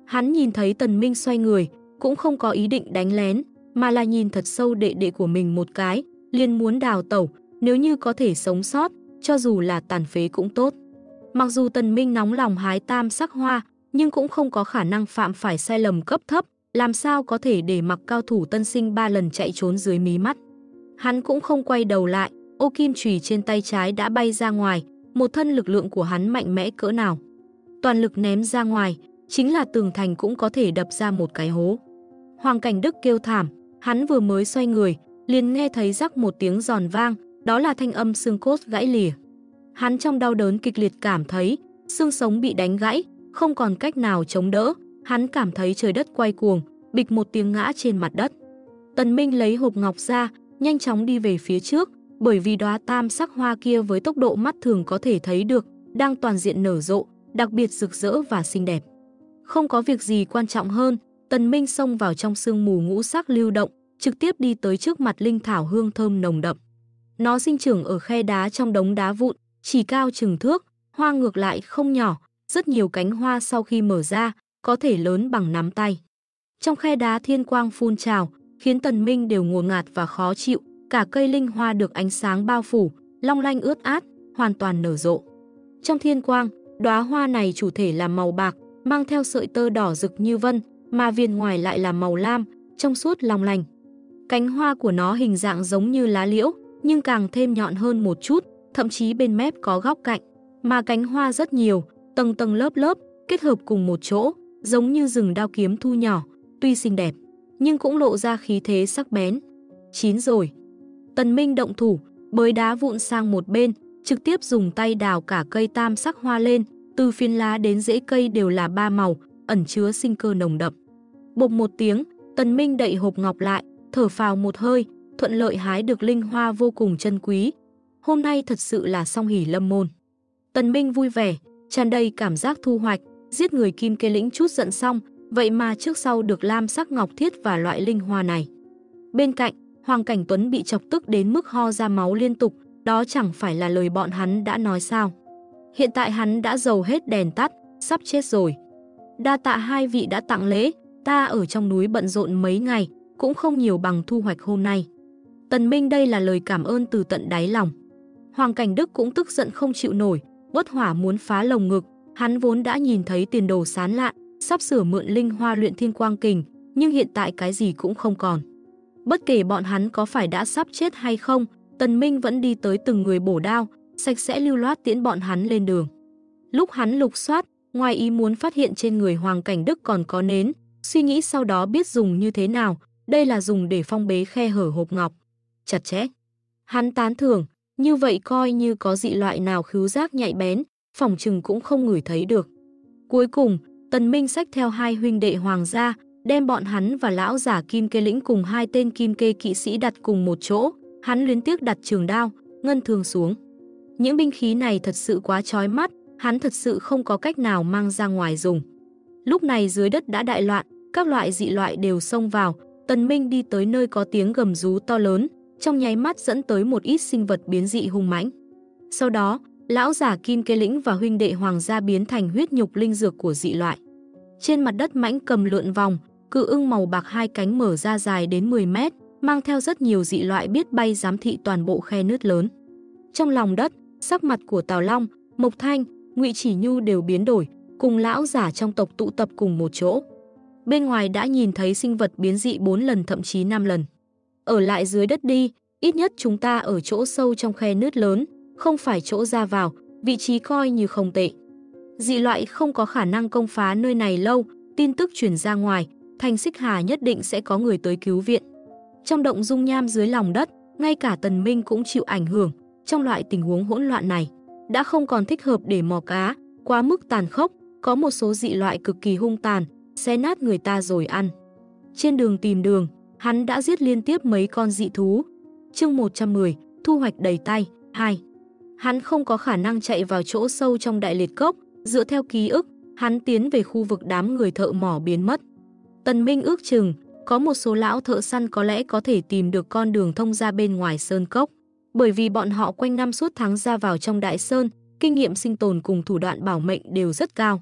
Hắn nhìn thấy Tần Minh xoay người, cũng không có ý định đánh lén, mà là nhìn thật sâu đệ đệ của mình một cái, liền muốn đào tẩu, nếu như có thể sống sót, cho dù là tàn phế cũng tốt. Mặc dù Tần Minh nóng lòng hái tam sắc hoa, nhưng cũng không có khả năng phạm phải sai lầm cấp thấp, làm sao có thể để mặc cao thủ tân sinh 3 lần chạy trốn dưới mí mắt. Hắn cũng không quay đầu lại, ô kim chùy trên tay trái đã bay ra ngoài, một thân lực lượng của hắn mạnh mẽ cỡ nào. Toàn lực ném ra ngoài, chính là tường thành cũng có thể đập ra một cái hố. Hoàng Cảnh Đức kêu thảm, hắn vừa mới xoay người, liền nghe thấy rắc một tiếng giòn vang, đó là thanh âm xương cốt gãy lìa. Hắn trong đau đớn kịch liệt cảm thấy xương sống bị đánh gãy, không còn cách nào chống đỡ, hắn cảm thấy trời đất quay cuồng, bịch một tiếng ngã trên mặt đất. Tần Minh lấy hộp ngọc ra, nhanh chóng đi về phía trước, bởi vì đóa tam sắc hoa kia với tốc độ mắt thường có thể thấy được, đang toàn diện nở rộ, đặc biệt rực rỡ và xinh đẹp. Không có việc gì quan trọng hơn, Tần Minh xông vào trong sương mù ngũ sắc lưu động, trực tiếp đi tới trước mặt linh thảo hương thơm nồng đậm. Nó sinh trưởng ở khe đá trong đống đá vụn, chỉ cao chừng thước, hoa ngược lại không nhỏ, rất nhiều cánh hoa sau khi mở ra, có thể lớn bằng nắm tay. Trong khe đá thiên quang phun trào, khiến Tần Minh đều ngột ngạt và khó chịu, cả cây linh hoa được ánh sáng bao phủ, long lanh ướt át, hoàn toàn nở rộ. Trong thiên quang, đóa hoa này chủ thể là màu bạc, mang theo sợi tơ đỏ rực như vân, mà viền ngoài lại là màu lam, trong suốt long lanh. Cánh hoa của nó hình dạng giống như lá liễu, nhưng càng thêm nhọn hơn một chút, thậm chí bên mép có góc cạnh, mà cánh hoa rất nhiều, tầng tầng lớp lớp, kết hợp cùng một chỗ, giống như rừng đao kiếm thu nhỏ, tuy xinh đẹp, nhưng cũng lộ ra khí thế sắc bén. Chín rồi. Tần Minh động thủ, bới đá vụn sang một bên, trực tiếp dùng tay đào cả cây tam sắc hoa lên, từ phiến lá đến rễ cây đều là ba màu, ẩn chứa sinh cơ nồng đậm. Bộp một tiếng, Tần Minh đậy hộp ngọc lại, thở phào một hơi, thuận lợi hái được linh hoa vô cùng chân quý. Hôm nay thật sự là song hỷ lâm môn. Tần Minh vui vẻ, tràn đầy cảm giác thu hoạch, giết người Kim Kê Lĩnh chút giận xong, vậy mà trước sau được lam sắc ngọc thiết và loại linh hoa này. Bên cạnh, Hoàng Cảnh Tuấn bị chọc tức đến mức ho ra máu liên tục, đó chẳng phải là lời bọn hắn đã nói sao. Hiện tại hắn đã dầu hết đèn tắt, sắp chết rồi. Đa tạ hai vị đã tặng lễ, ta ở trong núi bận rộn mấy ngày, cũng không nhiều bằng thu hoạch hôm nay. Tần Minh đây là lời cảm ơn từ tận đáy lòng. Hoàng Cảnh Đức cũng tức giận không chịu nổi, uất hỏa muốn phá lồng ngực, hắn vốn đã nhìn thấy tiền đồ sáng lạn, sắp sửa mượn linh hoa luyện thiên quang kình, nhưng hiện tại cái gì cũng không còn. Bất kể bọn hắn có phải đã sắp chết hay không, Tần Minh vẫn đi tới từng người bổ đao, sạch sẽ lưu loát tiễn bọn hắn lên đường. Lúc hắn lục soát, ngoài ý muốn phát hiện trên người Hoàng Cảnh Đức còn có nến, suy nghĩ sau đó biết dùng như thế nào, đây là dùng để phong bế khe hở hộp ngọc. Chặt chẽ. Hắn tán thưởng, như vậy coi như có dị loại nào khứu giác nhạy bén, phỏng chừng cũng không ngửi thấy được. Cuối cùng, Tần Minh xách theo hai huynh đệ hoàng gia, đem bọn hắn và lão giả Kim Kê Lĩnh cùng hai tên Kim Kê kỵ sĩ đặt cùng một chỗ, hắn luyến tiếc đặt trường đao, ngân thương xuống. Những binh khí này thật sự quá chói mắt, hắn thật sự không có cách nào mang ra ngoài dùng. Lúc này dưới đất đã đại loạn, các loại dị loại đều xông vào, Tần Minh đi tới nơi có tiếng gầm rú to lớn, trong nháy mắt dẫn tới một ít sinh vật biến dị hung mãnh. Sau đó, lão giả Kim Kê Lĩnh và huynh đệ hoàng gia biến thành huyết nhục linh dược của dị loại. Trên mặt đất mãnh cầm lượn vòng, cự ưng màu bạc hai cánh mở ra dài đến 10 mét, mang theo rất nhiều dị loại biết bay giám thị toàn bộ khe nứt lớn. Trong lòng đất, sắc mặt của Tào Long, Mộc Thanh, Ngụy Chỉ Nhu đều biến đổi, cùng lão giả trong tộc tụ tập cùng một chỗ. Bên ngoài đã nhìn thấy sinh vật biến dị 4 lần thậm chí 5 lần. Ở lại dưới đất đi, ít nhất chúng ta ở chỗ sâu trong khe nứt lớn, không phải chỗ ra vào, vị trí coi như không tệ. Dị loại không có khả năng công phá nơi này lâu, tin tức truyền ra ngoài, thành Xích Hà nhất định sẽ có người tới cứu viện. Trong động dung nham dưới lòng đất, ngay cả Tần Minh cũng chịu ảnh hưởng, trong loại tình huống hỗn loạn này, đã không còn thích hợp để mò cá, quá mức tàn khốc, có một số dị loại cực kỳ hung tàn, xé nát người ta rồi ăn. Trên đường tìm đường, hắn đã giết liên tiếp mấy con dị thú. Chương 110, thu hoạch đầy tay, 2. Hắn không có khả năng chạy vào chỗ sâu trong đại liệt cốc, dựa theo ký ức, hắn tiến về khu vực đám người thợ mỏ biến mất. Tần Minh ước chừng, có một số lão thợ săn có lẽ có thể tìm được con đường thông ra bên ngoài sơn cốc, bởi vì bọn họ quanh năm suốt tháng ra vào trong đại sơn, kinh nghiệm sinh tồn cùng thủ đoạn bảo mệnh đều rất cao.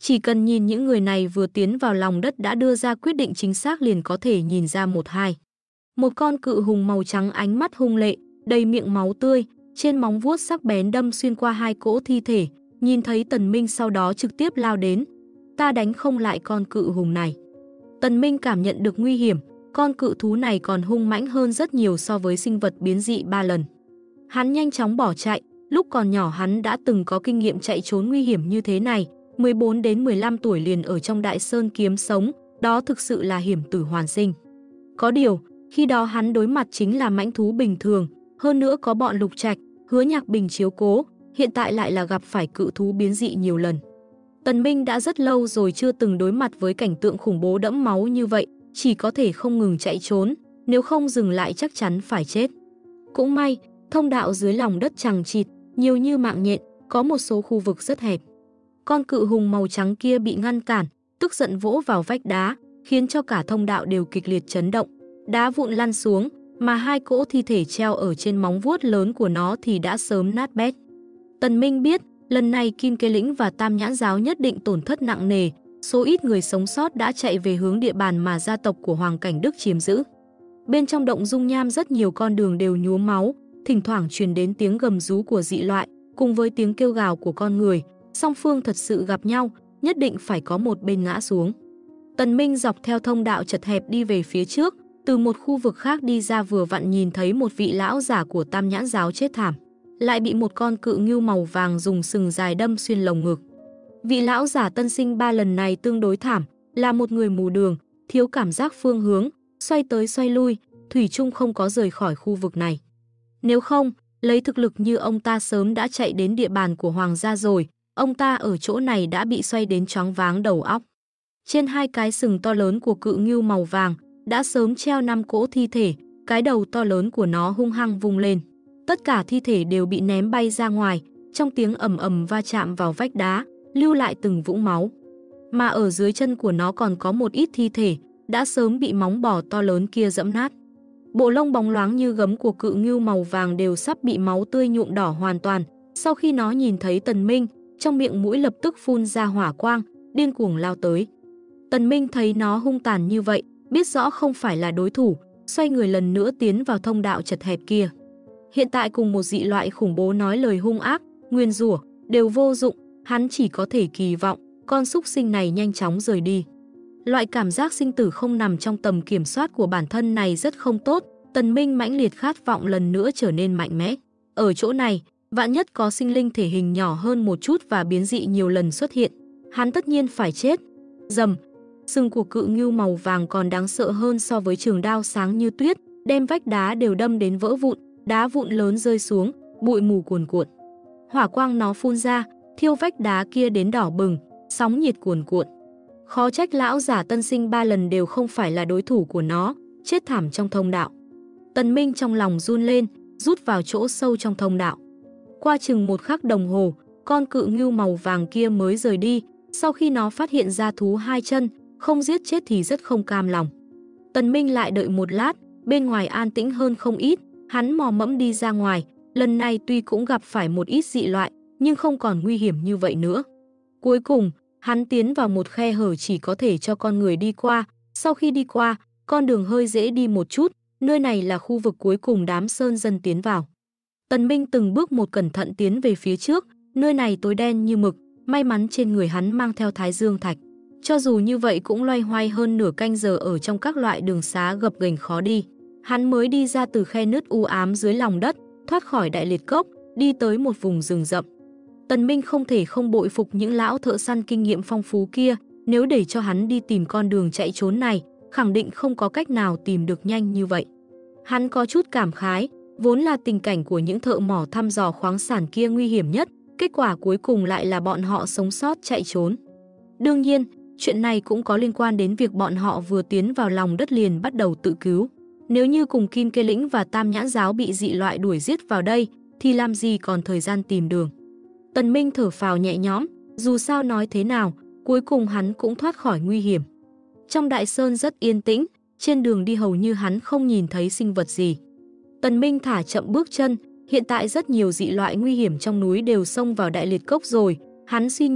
Chỉ cần nhìn những người này vừa tiến vào lòng đất đã đưa ra quyết định chính xác liền có thể nhìn ra một hai. Một con cự hùng màu trắng ánh mắt hung lệ, đầy miệng máu tươi, trên móng vuốt sắc bén đâm xuyên qua hai cỗ thi thể, nhìn thấy Tần Minh sau đó trực tiếp lao đến. Ta đánh không lại con cự hùng này. Tần Minh cảm nhận được nguy hiểm, con cự thú này còn hung mãnh hơn rất nhiều so với sinh vật biến dị 3 lần. Hắn nhanh chóng bỏ chạy, lúc còn nhỏ hắn đã từng có kinh nghiệm chạy trốn nguy hiểm như thế này, 14 đến 15 tuổi liền ở trong Đại Sơn kiếm sống, đó thực sự là hiểm tử hoàn sinh. Có điều, khi đó hắn đối mặt chính là mãnh thú bình thường, hơn nữa có bọn Lục Trạch, Hứa Nhạc Bình chiếu cố, hiện tại lại là gặp phải cự thú biến dị nhiều lần. Tần Minh đã rất lâu rồi chưa từng đối mặt với cảnh tượng khủng bố đẫm máu như vậy, chỉ có thể không ngừng chạy trốn, nếu không dừng lại chắc chắn phải chết. Cũng may, thông đạo dưới lòng đất chằng chịt, nhiều như mạng nhện, có một số khu vực rất hẹp. Con cự hùng màu trắng kia bị ngăn cản, tức giận vỗ vào vách đá, khiến cho cả thông đạo đều kịch liệt chấn động. Đá vụn lăn xuống, mà hai cỗ thi thể treo ở trên móng vuốt lớn của nó thì đã sớm nát bét. Tần Minh biết, lần này Kim Kế Lĩnh và Tam Nhãn Giáo nhất định tổn thất nặng nề, số ít người sống sót đã chạy về hướng địa bàn mà gia tộc của Hoàng Cảnh Đức chiếm giữ. Bên trong động dung nham rất nhiều con đường đều nhuốm máu, thỉnh thoảng truyền đến tiếng gầm rú của dị loại, cùng với tiếng kêu gào của con người, song phương thật sự gặp nhau, nhất định phải có một bên ngã xuống. Tần Minh dọc theo thông đạo chật hẹp đi về phía trước, từ một khu vực khác đi ra vừa vặn nhìn thấy một vị lão giả của Tam Nhãn Giáo chết thảm, lại bị một con cự ngưu màu vàng dùng sừng dài đâm xuyên lồng ngực. Vị lão giả tân sinh 3 lần này tương đối thảm, là một người mù đường, thiếu cảm giác phương hướng, xoay tới xoay lui, thủy chung không có rời khỏi khu vực này. Nếu không, lấy thực lực như ông ta sớm đã chạy đến địa bàn của Hoàng gia rồi, ông ta ở chỗ này đã bị xoay đến choáng váng đầu óc. Trên hai cái sừng to lớn của cự ngưu màu vàng đã sớm treo 5 cỗ thi thể, cái đầu to lớn của nó hung hăng vung lên. Tất cả thi thể đều bị ném bay ra ngoài, trong tiếng ầm ầm va chạm vào vách đá, lưu lại từng vũng máu. Mà ở dưới chân của nó còn có một ít thi thể, đã sớm bị móng bò to lớn kia giẫm nát. Bộ lông bóng loáng như gấm của cự ngưu màu vàng đều sắp bị máu tươi nhuộm đỏ hoàn toàn. Sau khi nó nhìn thấy Tần Minh, trong miệng mũi lập tức phun ra hỏa quang, điên cuồng lao tới. Tần Minh thấy nó hung tàn như vậy, biết rõ không phải là đối thủ, xoay người lần nữa tiến vào thông đạo chật hẹp kia. Hiện tại cùng một dị loại khủng bố nói lời hung ác, nguyền rủa đều vô dụng, hắn chỉ có thể kỳ vọng con súc sinh này nhanh chóng rời đi. Loại cảm giác sinh tử không nằm trong tầm kiểm soát của bản thân này rất không tốt, Tần Minh mãnh liệt khát vọng lần nữa trở nên mạnh mẽ. Ở chỗ này, vạn nhất có sinh linh thể hình nhỏ hơn một chút và biến dị nhiều lần xuất hiện, hắn tất nhiên phải chết. Rầm, sừng của cự ngưu màu vàng còn đáng sợ hơn so với trường đao sáng như tuyết, đem vách đá đều đâm đến vỡ vụn, đá vụn lớn rơi xuống, bụi mù cuồn cuộn. Hỏa quang nó phun ra, thiêu vách đá kia đến đỏ bừng, sóng nhiệt cuồn cuộn. Khó trách lão giả tân sinh 3 lần đều không phải là đối thủ của nó, chết thảm trong thông đạo. Tần Minh trong lòng run lên, rút vào chỗ sâu trong thông đạo. Qua chừng 1 khắc đồng hồ, con cự ngưu màu vàng kia mới rời đi, sau khi nó phát hiện ra thú 2 chân, không giết chết thì rất không cam lòng. Tần Minh lại đợi một lát, bên ngoài an tĩnh hơn không ít, hắn mò mẫm đi ra ngoài, lần này tuy cũng gặp phải một ít dị loại, nhưng không còn nguy hiểm như vậy nữa. Cuối cùng, hắn tiến vào một khe hở chỉ có thể cho con người đi qua, sau khi đi qua, con đường hơi dễ đi một chút, nơi này là khu vực cuối cùng đám sơn dân tiến vào. Tần Minh từng bước một cẩn thận tiến về phía trước, nơi này tối đen như mực, may mắn trên người hắn mang theo Thái Dương Thạch. Cho dù như vậy cũng loay hoay hơn nửa canh giờ ở trong các loại đường xá gập ghềnh khó đi. Hắn mới đi ra từ khe nứt u ám dưới lòng đất, thoát khỏi đại liệt cốc, đi tới một vùng rừng rậm. Tần Minh không thể không bội phục những lão thợ săn kinh nghiệm phong phú kia, nếu để cho hắn đi tìm con đường chạy trốn này, khẳng định không có cách nào tìm được nhanh như vậy. Hắn có chút cảm khái, vốn là tình cảnh của những thợ mỏ thăm dò khoáng sản kia nguy hiểm nhất, kết quả cuối cùng lại là bọn họ sống sót chạy trốn. Đương nhiên, chuyện này cũng có liên quan đến việc bọn họ vừa tiến vào lòng đất liền bắt đầu tự cứu. Nếu như cùng Kim Kế Lĩnh và Tam Nhãn Giáo bị dị loại đuổi giết vào đây, thì làm gì còn thời gian tìm đường. Tần Minh thở phào nhẹ nhõm, dù sao nói thế nào, cuối cùng hắn cũng thoát khỏi nguy hiểm. Trong đại sơn rất yên tĩnh, trên đường đi hầu như hắn không nhìn thấy sinh vật gì. Tần Minh thả chậm bước chân, hiện tại rất nhiều dị loại nguy hiểm trong núi đều xông vào đại liệt cốc rồi, hắn suy nghĩ,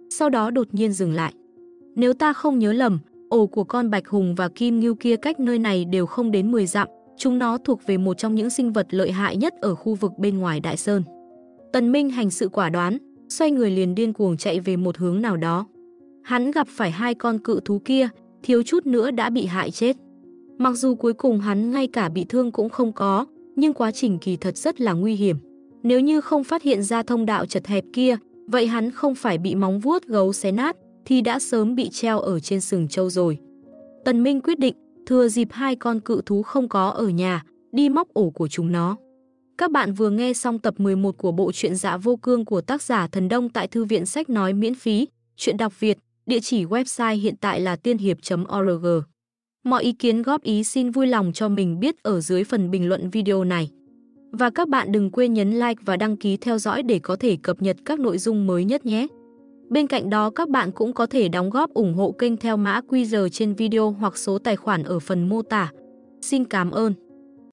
sau đó đột nhiên dừng lại. Nếu ta không nhớ lầm, ổ của con bạch hùng và kim ngưu kia cách nơi này đều không đến 10 dặm, chúng nó thuộc về một trong những sinh vật lợi hại nhất ở khu vực bên ngoài Đại Sơn. Tần Minh hành sự quả đoán, xoay người liền điên cuồng chạy về một hướng nào đó. Hắn gặp phải hai con cự thú kia, thiếu chút nữa đã bị hại chết. Mặc dù cuối cùng hắn ngay cả bị thương cũng không có, nhưng quá trình kỳ thật rất là nguy hiểm. Nếu như không phát hiện ra thông đạo chật hẹp kia, vậy hắn không phải bị móng vuốt gấu xé nát, thì đã sớm bị treo ở trên sừng trâu rồi. Tần Minh quyết định, thừa dịp hai con cự thú không có ở nhà, đi móc ổ của chúng nó. Các bạn vừa nghe xong tập 11 của bộ truyện Dạ Vô Cương của tác giả Thần Đông tại Thư viện Sách Nói miễn phí, truyện đọc Việt, địa chỉ website hiện tại là tiên hiệp.org. Mọi ý kiến góp ý xin vui lòng cho mình biết ở dưới phần bình luận video này. Và các bạn đừng quên nhấn like và đăng ký theo dõi để có thể cập nhật các nội dung mới nhất nhé. Bên cạnh đó các bạn cũng có thể đóng góp ủng hộ kênh theo mã QR trên video hoặc số tài khoản ở phần mô tả. Xin cảm ơn.